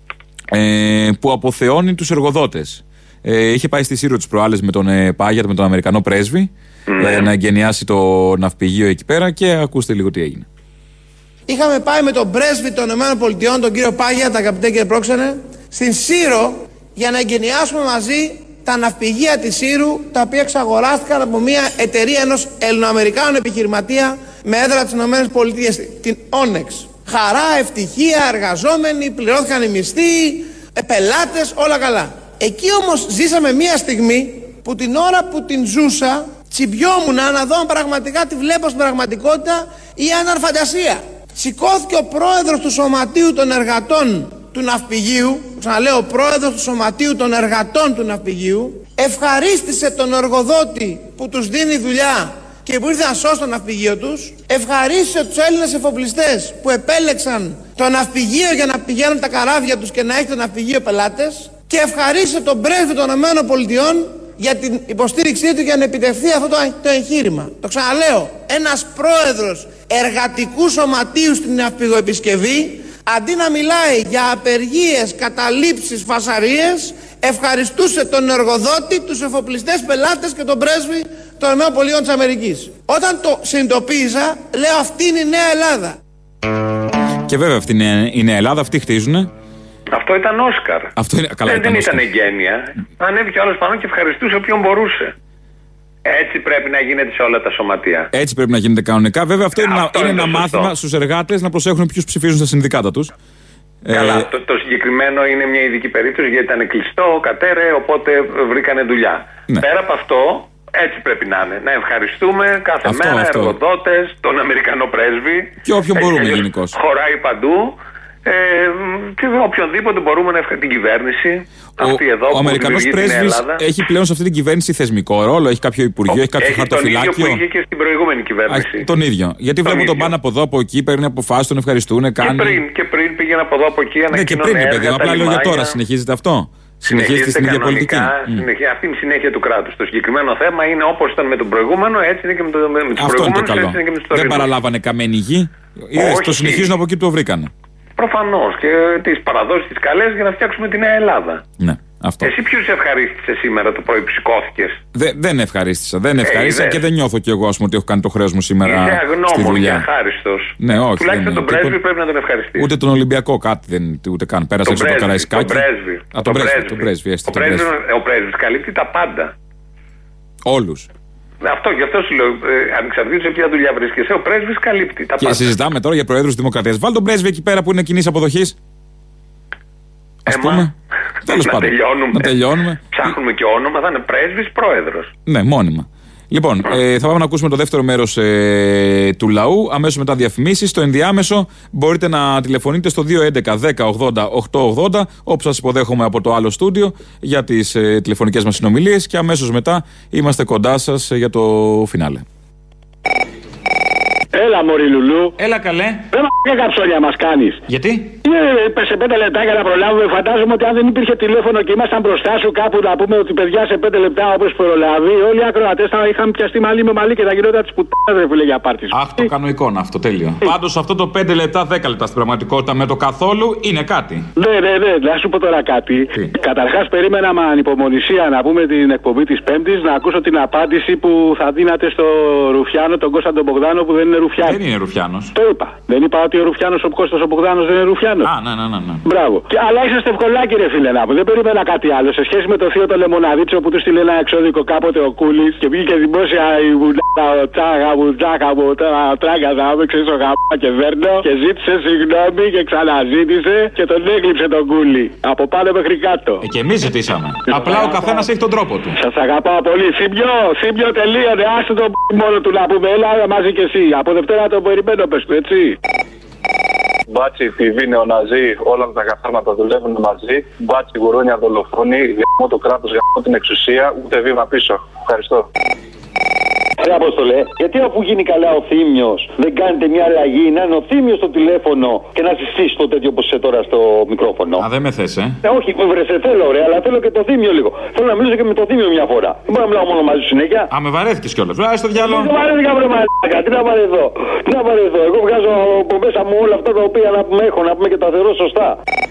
που αποθεώνει τους εργοδότες. Είχε πάει στη Σύρο τις προάλλες με τον Πάγιατ, με τον Αμερικανό πρέσβη, να εγκαινιάσει το ναυπηγείο εκεί πέρα και ακούστε λίγο τι έγινε. Είχαμε πάει με τον πρέσβη των ΗΠΑ, τον κύριο Πάγιατ, αγαπητέ κύριε Πρόξενε, στην Σύρο για να εγκαινιάσουμε μαζί τα ναυπηγεία της Σύρου, τα οποία εξαγοράστηκαν από μια εταιρεία ενός Ελληνοαμερικάνου επιχειρηματία με έδρα της ΗΠΑ, την Onyx. Χαρά, ευτυχία, εργαζόμενοι, πληρώθηκαν οι μισθοί, πελάτες, όλα καλά. Εκεί όμως ζήσαμε μια στιγμή που την ώρα που την ζούσα τσιμπιόμουν να δω αν πραγματικά τη βλέπω στην πραγματικότητα ή αν ήταν φαντασία. Σηκώθηκε ο πρόεδρος του Σωματείου των Εργατών του Ναυπηγείου, ξαναλέω, ο πρόεδρος του Σωματείου των Εργατών του Ναυπηγείου, ευχαρίστησε τον εργοδότη που τους δίνει δουλειά και που ήρθε να σώσει το ναυπηγείο τους, ευχαρίστησε τους Έλληνες εφοπλιστές που επέλεξαν το ναυπηγείο για να πηγαίνουν τα καράβια τους και να έχει το ναυπηγείο πελάτες, και ευχαρίστησε τον πρέσβη των ΗΠΑ για την υποστήριξή του για να επιτευχθεί αυτό το εγχείρημα. Το ξαναλέω, ένας πρόεδρος εργατικού σωματείου στην ναυπηγοεπισκευή, αντί να μιλάει για απεργίες, καταλήψεις, φασαρίες, ευχαριστούσε τον εργοδότη, τους εφοπλιστές πελάτες και τον πρέσβη των ΗΠΑ. Όταν το συνειδητοποίησα, λέω αυτή είναι η νέα Ελλάδα. Και βέβαια αυτή είναι η νέα Ελλάδα, αυτοί χτίζουνε. Αυτό ήταν Όσκαρ. Δεν ήταν εγγένεια. Ανέβηκε ο άλλος πάνω και ευχαριστούσε όποιον μπορούσε. Έτσι πρέπει να γίνεται σε όλα τα σωματεία. Έτσι πρέπει να γίνεται κανονικά. Βέβαια, αυτό είναι ένα μάθημα στους εργάτες να προσέχουν ποιους ψηφίζουν στα συνδικάτα τους. Καλά, το συγκεκριμένο είναι μια ειδική περίπτωση γιατί ήταν κλειστό, κατέρε, οπότε βρήκανε δουλειά. Ναι. Πέρα από αυτό, έτσι πρέπει να είναι. Να ευχαριστούμε κάθε μέρα εργοδότες, τον Αμερικανό πρέσβη. Και όποιον μπορούμε γενικώς. Χωράει παντού. Και οποιονδήποτε μπορούμε να ευχαριστούμε την κυβέρνηση. Ο Αμερικανός πρέσβης έχει πλέον σε αυτή την κυβέρνηση θεσμικό ρόλο, έχει κάποιο υπουργείο, έχει κάποιο χαρτοφυλάκιο. Τον ίδιο που είχε και στην προηγούμενη κυβέρνηση. Τον ίδιο. Γιατί βλέπω τον πάνε από εδώ από εκεί, παίρνει αποφάσεις, τον ευχαριστούν. Και πριν πήγαινε από εδώ από εκεί, ανακοινώνει. Ναι, και πριν, παιδί, απλά λέω για τώρα, συνεχίζεται αυτό. Συνεχίζεται στην ίδια πολιτική. Αυτή είναι η συνέχεια του κράτους. Το συγκεκριμένο θέμα είναι όπως ήταν με τον προηγούμενο, έτσι είναι και με τους προηγούμενους. Δεν παραλάβανε καμένη γη. Το συνεχίζουν από εκεί που το βρήκανε. Προφανώς και τις παραδόσεις τις καλές για να φτιάξουμε τη νέα Ελλάδα. Ναι, αυτό. Εσύ ποιους ευχαρίστησε σήμερα το πρωί που σηκώθηκες? Δεν ευχαρίστησα. Και δεν νιώθω κι εγώ ότι έχω κάνει το χρέος μου σήμερα. Είσαι αγνώμων και αχάριστος. Ναι, όχι. Τουλάχιστον τον πρέσβη πρέπει να τον ευχαριστήσεις. Ούτε τον Ολυμπιακό κάτι ούτε καν. Πέρασε έξω από το Καραϊσκάκι. Τον πρέσβη. Ο πρέσβης καλύπτει τα πάντα. Όλους. Γι' αυτό σου λέω, ανεξαρτήτως σε ποια δουλειά βρίσκεσαι, ο πρέσβης καλύπτει τα πάντα. Και συζητάμε τώρα για προέδρους Δημοκρατίας. Βάλ τον πρέσβη εκεί πέρα που είναι κοινής αποδοχής. Ας πούμε. Τέλος πάντων. Να τελειώνουμε. Ψάχνουμε και όνομα, θα είναι πρέσβης πρόεδρος. Ναι, μόνιμα. Λοιπόν, θα πάμε να ακούσουμε το δεύτερο μέρος του λαού. Αμέσως μετά διαφημίσεις. Στο ενδιάμεσο μπορείτε να τηλεφωνείτε στο 211 10 80 880, όπου σας υποδέχομαι από το άλλο στούντιο για τις τηλεφωνικές μας συνομιλίες. Και αμέσως μετά είμαστε κοντά σας για το φινάλε. Έλα, μωρή Λουλού. Έλα, καλέ. Δεν μα καψόλια μας κάνεις. Γιατί? Σε 5 λεπτά για να προλάβουμε. Φαντάζομαι ότι αν δεν υπήρχε τηλέφωνο και ήμασταν μπροστά σου κάπου να πούμε ότι παιδιά σε 5 λεπτά όπως προλάβει, όλοι οι ακροατές θα είχαν πιαστεί μαλλί με μαλλί και θα γινόταν τις πουτάδες, φίλε, για πάρτι. Αχ, το κανονικό είναι αυτό, τέλειο. Πάντως αυτό το 5 λεπτά, 10 λεπτά στην πραγματικότητα με το καθόλου είναι κάτι. Ναι, να σου πω τώρα κάτι. Καταρχάς περίμενα με ανυπομονησία να πούμε την εκπομπή της Πέμπτης να ακούσω την απάντηση που θα δίνατε στο Ρουφιάνο, τον Κώστα τον Μπογδάνο που δεν είναι Ρουφιάνος. Δεν είναι Ρουφιάνος. Το είπα. Δεν είπα ότι ο Ρουφιάνος, ο Κώστας ο Μπογδάνος δεν είναι Ρουφιάνος. Ναι. Μπράβο. Αλλά είσαστε ευκολάκι, ρε φίλε, να πω. Δεν περίμενα κάτι άλλο. Σε σχέση με το θείο το Λεμοναδίτσο που του στείλε ένα εξώδικο κάποτε ο Κούλης και βγήκε δημόσια η βουλάτα, ο τσάγα μου, τράγκα θα με ξέρει ο γαμπά και βέρνο και ζήτησε συγγνώμη και ξαναζήτησε και τον έκλειψε τον Κούλη. Από πάνω μέχρι κάτω. Και εμείς ζητήσαμε. Απλά ο καθένας έχει τον τρόπο του. Σας αγαπάω πολύ. Θύμιο τελείωνε. Άσε τον μόνο του να πούμε. Έλα μαζί και εσύ. Από Δευτέρα το περιμένω, πες του, έτσι. Μπάτσι, φιβή, νεοναζί, όλα τα καθάρματα δουλεύουν μαζί. Μπάτσι, γουρούνια, δολοφόνοι, γαμώ το κράτος, γαμώ την εξουσία, ούτε βήμα πίσω. Ευχαριστώ. Απόστολε, γιατί αφού γίνει καλά ο Θήμιος δεν κάνετε μια αλλαγή, να είναι ο Θήμιος στο τηλέφωνο και να συστήσει το τέτοιο όπως είσαι τώρα στο μικρόφωνο. Α, δεν με θες, όχι, βρε, σε θέλω, ρε, αλλά θέλω και το Θήμιο λίγο. Θέλω να μιλήσω και με το Θήμιο μια φορά. Δεν μπορώ να μιλάω μόνο μαζί συνέχεια. Α, με βαρέθηκες κιόλας. Βρε, στο διάλογο. Δεν βαρέθηκα, βρε, μαλάκα. Τι να βαρεθώ. Εγώ βγάζω από μέσα μου όλα αυτά τα οποία να πούμε έχω, να πούμε και τα θεωρώ σωστά.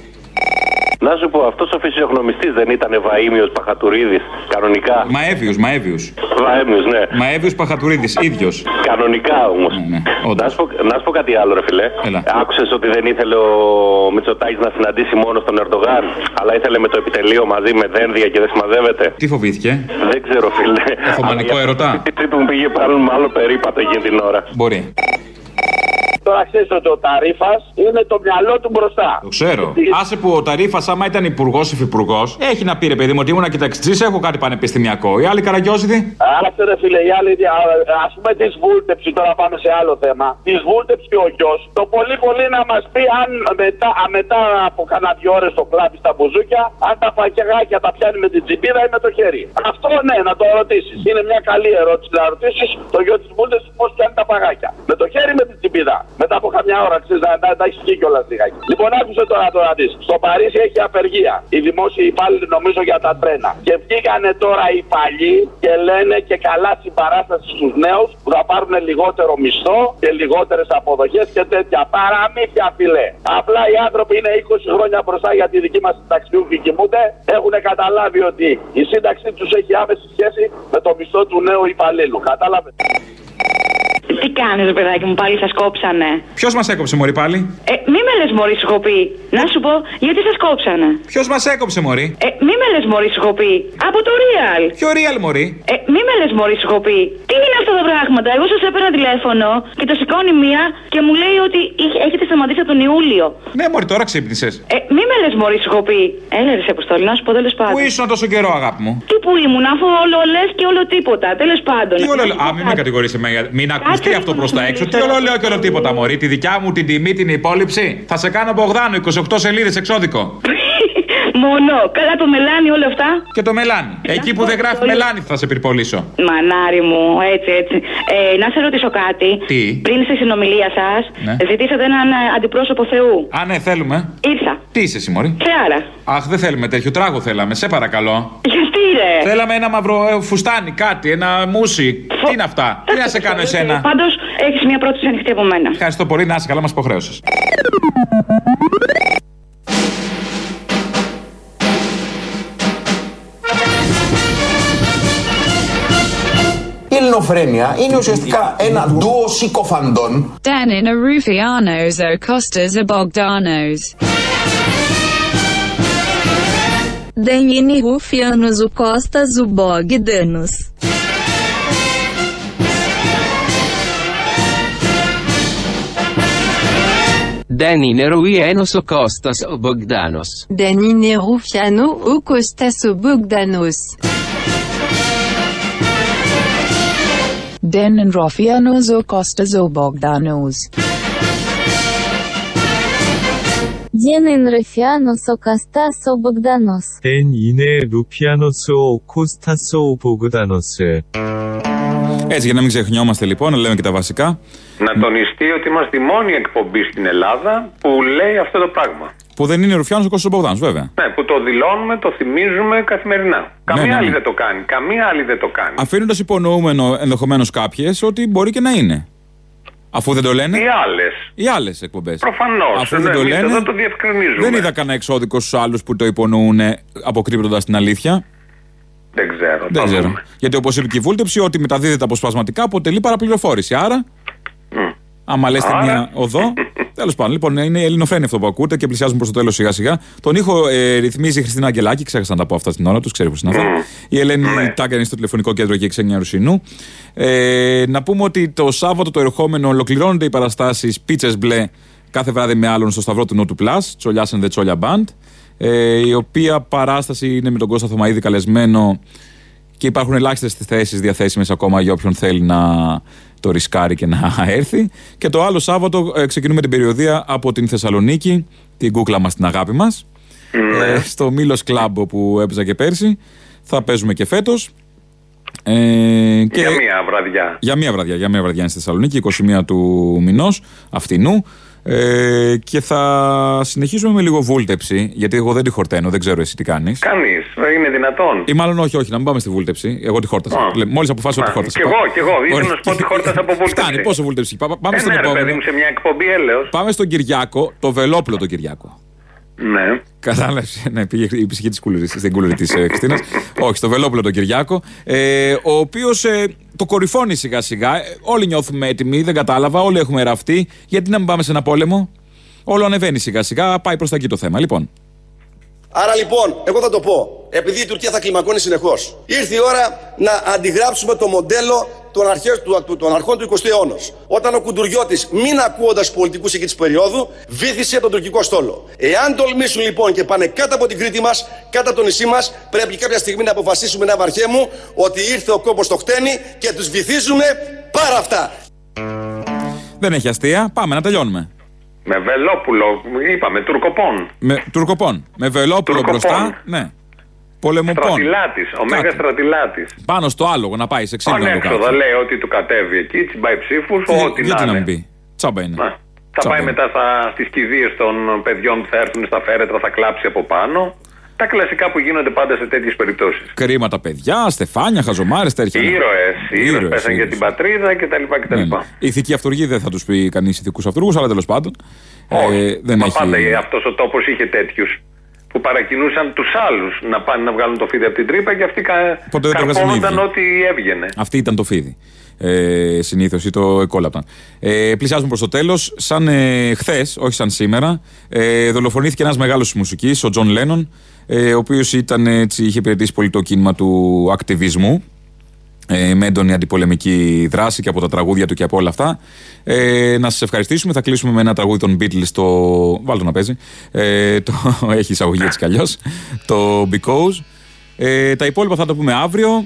Να σου πω, αυτός ο φυσιογνωμιστής δεν ήταν Βαΐμιος Παχατουρίδης, κανονικά. Μαέβιος. Βαΐμιος, ναι. Μαέβιος Παχατουρίδης, ίδιος. Κανονικά όμως. Ναι, να σου πω κάτι άλλο, ρε φιλέ. Άκουσες ότι δεν ήθελε ο Μητσοτάκης να συναντήσει μόνο τον Ερντογάν, αλλά ήθελε με το επιτελείο μαζί με δένδια και δεν συμμαζεύεται. Τι φοβήθηκε? Δεν ξέρω, φιλέ. Οθωμανικό ερωτά. Τι που μου πήγε πάλι μάλλον περίπατο εκείνη την ώρα. Μπορεί. Τώρα ξέρεις ότι ο Ταρίφας είναι το μυαλό του μπροστά. Το ξέρω. Άσε που ο Ταρίφας, άμα ήταν υπουργός υφυπουργός, έχει να πει, ρε παιδί μου, ότι ήμουν κοιταξιτζής, έχω κάτι πανεπιστημιακό. Οι άλλοι Καραγκιόζηδοι. Άσε, ρε φίλε, οι άλλοι, ας πούμε τη Βούλτεψη, τώρα πάμε σε άλλο θέμα. Τη Βούλτεψη ο γιος, το πολύ να μας πει αν μετά από κανένα 2 ώρες το κλάβει στα μπουζούκια, αν τα φακεγάκια τα πιάνει με την τσιμπίδα ή με το χέρι. Αυτό ναι, να το ρωτήσεις. Είναι μια καλή ερώτηση να ρωτήσεις το γιο της Βούλτεψη πώς πιάνει τα παγάκια. Με το χέρι με την τσιμπίδα. Μετά από καμιά ώρα, ξέρεις, να έχει βγει κιόλας λιγάκι. Λοιπόν, άκουσε τώρα να δεις. Στο Παρίσι έχει απεργία. Οι δημόσιοι υπάλληλοι, νομίζω, για τα τρένα. Και βγήκανε τώρα οι παλιοί και λένε και καλά συμπαράσταση στους νέους που θα πάρουν λιγότερο μισθό και λιγότερες αποδοχές και τέτοια. Παραμύθια, φιλέ. Απλά οι άνθρωποι είναι 20 χρόνια μπροστά για τη δική μας συνταξιούχοι κοιμούνται. Έχουν καταλάβει ότι η σύνταξή τους έχει άμεση σχέση με το μισθό του νέου υπαλλήλου. Κατάλαβε. Τι κάνεις, ρε παιδάκι μου, πάλι σας κόψανε. Ποιος μας έκοψε, μωρή, πάλι? Μη με λες, μωρή, σου έχω πει. Να σου πω, γιατί σας κόψανε. Ποιος μας έκοψε, μωρή? Μη με λες, μωρή, σου έχω πει. Από το Real. Ποιο Real, μωρή? Μη με λες, μωρή, σου έχω πει. Τι είναι αυτά τα πράγματα? Εγώ σας έπαιρνα τηλέφωνο και το σηκώνει μία και μου λέει ότι έχετε σταματήσει από τον Ιούλιο. Ναι, μωρή, τώρα ξύπνησες. Μη με λες, μωρή, σου έχω πει. Έλα, ρε, σε Αποστόλη, να σου πω, τέλος πάντων. Πού ήσουν τόσο καιρό, αγάπη μου? Τι που ήμουν, αφού όλο λες και όλο τίποτα. Τέλος πάντων. Τι όλο. Α, μην με κατηγορήσει, μην ακουστεί αυτό προς τα έξω. Τι όλο λέω και όλο τίποτα, μωρή. Τη δικιά μου την τιμή, την υπόλοιψη. Θα σε κάνω Μπογδάνο, 28 σελίδες εξώδικο. Μόνο. Καλά το μελάνι όλα αυτά. Και το μελάνι. Εκεί που δεν γράφει μελάνι θα σε πυρπολίσω. Μανάρι μου, έτσι. Να σε ρωτήσω κάτι. Τι? Πριν στη συνομιλία σας, ζητήσατε έναν αντιπρόσωπο Θεού. Α, ναι, θέλουμε. Ήρθα. Τι είσαι εσύ, μωρή? Θεάρα. Αχ, δεν θέλουμε τέτοιο, τράγο θέλαμε, σε παρακαλώ. Γιατί, ρε? Θέλαμε ένα μαύρο φουστάνι, κάτι, ένα μουσι. Τι είναι αυτά? Τι να σε κάνω εσένα? Πάντως, έχεις μια πρόταση ανοιχτή από μένα. Ευχαριστώ πολύ, να είσαι καλά, μας υποχρέωσες. Η ελληνοφρένεια είναι ουσιαστικά ένα ντουο συκοφαντών. Danina Rufianos o Costas o Bogdanos. Danini Rufianos o Costas o Bogdanos. Δεν είναι Ρουφιάνος ο Κώστας ο Μπογδάνος. Δεν είναι Ρουφιάνο ο Κώστας ο Μπογδάνος. Δεν είναι Ρουφιάνος ο Κώστας ο Μπογδάνος. Δεν είναι Ρουφιάνος ο Κώστας ο Μπογδάνος. Δεν είναι Ρουφιάνος ο Κώστας ο Μπογδάνος. Έτσι, για να μην ξεχνιόμαστε λοιπόν, να λέμε και τα βασικά. Να τονιστεί ότι είμαστε η μόνη εκπομπή στην Ελλάδα που λέει αυτό το πράγμα. Που δεν είναι Ρουφιάνος ο Κώστας ο Μπογδάνος, βέβαια. Ναι, που το δηλώνουμε, το θυμίζουμε καθημερινά. Καμία άλλη δεν το κάνει. Καμία άλλη δεν το κάνει. Αφήνοντας υπονοούμενο ενδεχομένως κάποιες ότι μπορεί και να είναι. Αφού δεν το λένε. Οι άλλες εκπομπές. Προφανώς. Αφού δεν το λένε. Εδώ το διευκρινίζουμε. Δεν είδα κανένα εξώδικο στους άλλους που το υπονοούν αποκρύπτοντας την αλήθεια. Δεν ξέρω. Γιατί όπως είπε και η βούλτεψη, ότι μεταδίδεται αποσπασματικά αποτελεί παραπληροφόρηση. Άρα, άμα λες μια οδό. Τέλος πάντων, λοιπόν, είναι η Ελληνοφρένεια αυτό που ακούτε και πλησιάζουμε προς το τέλος σιγά-σιγά. Τον ήχο ρυθμίζει η Χριστίνα Αγγελάκη, ξέχασα να τα πω αυτά στην ώρα του, ξέρει πώς είναι αυτά. Η Ελένη Τάγκα είναι στο τηλεφωνικό κέντρο και η Ξένια Ρουσινού. Να πούμε ότι το Σάββατο το ερχόμενο ολοκληρώνονται οι παραστάσεις Πίτσες Μπλε κάθε βράδυ με άλλον στο Σταυρό του Νότου Πλάς, Τσολιάς and the Τσόλια Band. Η οποία παράσταση είναι με τον Κώστα Θωμαίδη καλεσμένο και υπάρχουν ελάχιστες θέσεις διαθέσιμες ακόμα για όποιον θέλει να το ρισκάρει και να έρθει. Και το άλλο Σάββατο ξεκινούμε την περιοδεία από την Θεσσαλονίκη, την κούκλα μας, την αγάπη μας, στο Μήλος Κλαμπ που έπαιζα και πέρσι. Θα παίζουμε και φέτος. Για μία βραδιά. Για μία βραδιά είναι στη Θεσσαλονίκη, 21 του μηνός αυτινού. Και θα συνεχίσουμε με λίγο βούλτεψη, γιατί εγώ δεν τη χορταίνω, δεν ξέρω εσύ τι κάνεις. Κάνεις, είναι δυνατόν. Ή μάλλον όχι, να μην πάμε στη βούλτεψη. Εγώ τη χόρτασα. Μόλις αποφάσισα ότι χόρτασα. Κι εγώ. Ήθελα να σου πω ότι χόρτασα από βούλτεψη. Φτάνει, πόσο βούλτεψη. Πάμε στον επόμενο. Παιδί μου, σε μια εκπομπή έλεος. Πάμε στον Κυριάκο, το Βελόπουλο τον Κυριάκο. Ναι. Κατάλαβες, ναι, πήγε η ψυχή στην κούλουρη της Χριστίνας. Όχι, στο Βελόπουλο τον Κυριάκο, ο οποίος το κορυφώνει σιγά σιγά. Όλοι νιώθουμε έτοιμοι, δεν κατάλαβα, όλοι έχουμε ραφτεί. Γιατί να μην πάμε σε ένα πόλεμο? Όλο ανεβαίνει σιγά σιγά, πάει προς τα εκεί το θέμα. Λοιπόν. Άρα λοιπόν, εγώ θα το πω, επειδή η Τουρκία θα κλιμακώνει συνεχώς, ήρθε η ώρα να αντιγράψουμε το μοντέλο των αρχών του 20ου αιώνα. Όταν ο Κουντουριώτης, μην ακούοντας πολιτικούς εκεί της περίοδου, βύθισε τον τουρκικό στόλο. Εάν τολμήσουν λοιπόν και πάνε κάτω από την Κρήτη μας, κάτω από το νησί μας, πρέπει κάποια στιγμή να αποφασίσουμε, ένα βαρχέ μου, ότι ήρθε ο κόμπος στο χτένι και τους βυθίζουμε πάρα αυτά. Δεν έχει αστεία, πάμε να τελειώνουμε. Με Βελόπουλο, είπαμε, Τουρκοπών. Με Βελόπουλο μπροστά, ναι. Πολεμοπών. Στρατιλάτης, ο Μέγας Στρατιλάτης. Πάνω στο άλογο να πάει σε ξύλινο. Ανέξοδα λέει ότι του κατέβει εκεί, τσιμπάει ψήφους, ό,τι γιατί να μην πει. Τσάμπα είναι. Θα πάει μετά στις κηδείες των παιδιών που θα έρθουν στα φέρετρα, θα κλάψει από πάνω. Τα κλασικά που γίνονται πάντα σε τέτοιες περιπτώσεις. Κρίματα παιδιά, στεφάνια, χαζομάρες, τέτοια. Ήρωες πέσαν για την πατρίδα κτλ. Ναι. Η ηθική αυτούργοι δεν θα τους πει κανείς ηθικούς αυτούργους, αλλά τέλος πάντων. Πάντα αυτός ο τόπος είχε τέτοιους που παρακινούσαν τους άλλους να πάνε να βγάλουν το φίδι από την τρύπα και αυτοί καρπώνονταν ό,τι έβγαινε. Αυτή ήταν το φίδι. Συνήθως ή το εκόλαπταν. Πλησιάζουμε προς το τέλος. Σαν χθες, όχι σαν σήμερα, δολοφονήθηκε ένας μεγάλος μουσικής, ο Τζον Λένον, ο οποίος είχε υπηρετήσει πολύ το κίνημα του ακτιβισμού, με έντονη αντιπολεμική δράση και από τα τραγούδια του και από όλα αυτά. Να σας ευχαριστήσουμε. Θα κλείσουμε με ένα τραγούδι των Beatles, βάλτε να παίζει, έχει εισαγωγή έτσι κι αλλιώς, το Because. Τα υπόλοιπα θα τα πούμε αύριο.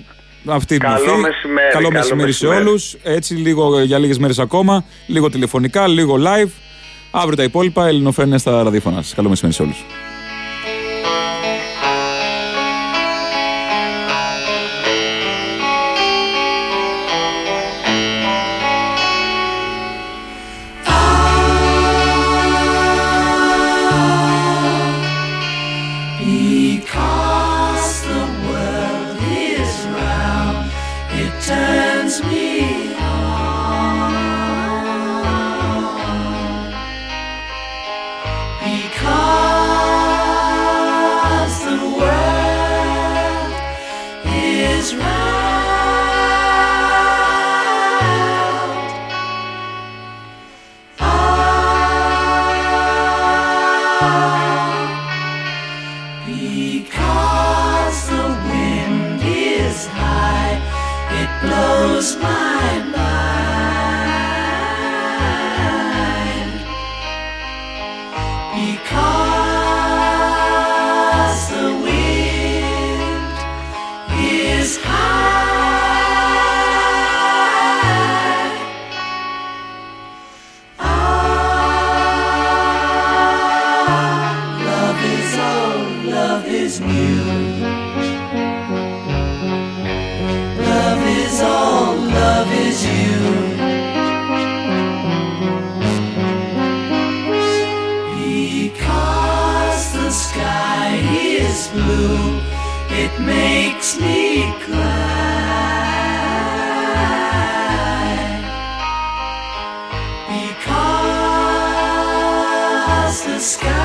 Καλό μεσημέρι σε όλους. Έτσι για λίγες μέρες ακόμα, λίγο τηλεφωνικά, λίγο live. Αύριο τα υπόλοιπα, Ελληνοφρένεια στα ραδιόφωνα σας. Καλό μεσημέρι σε όλους. is new. Love is all, love is you. Because the sky is blue, it makes me cry. Because the sky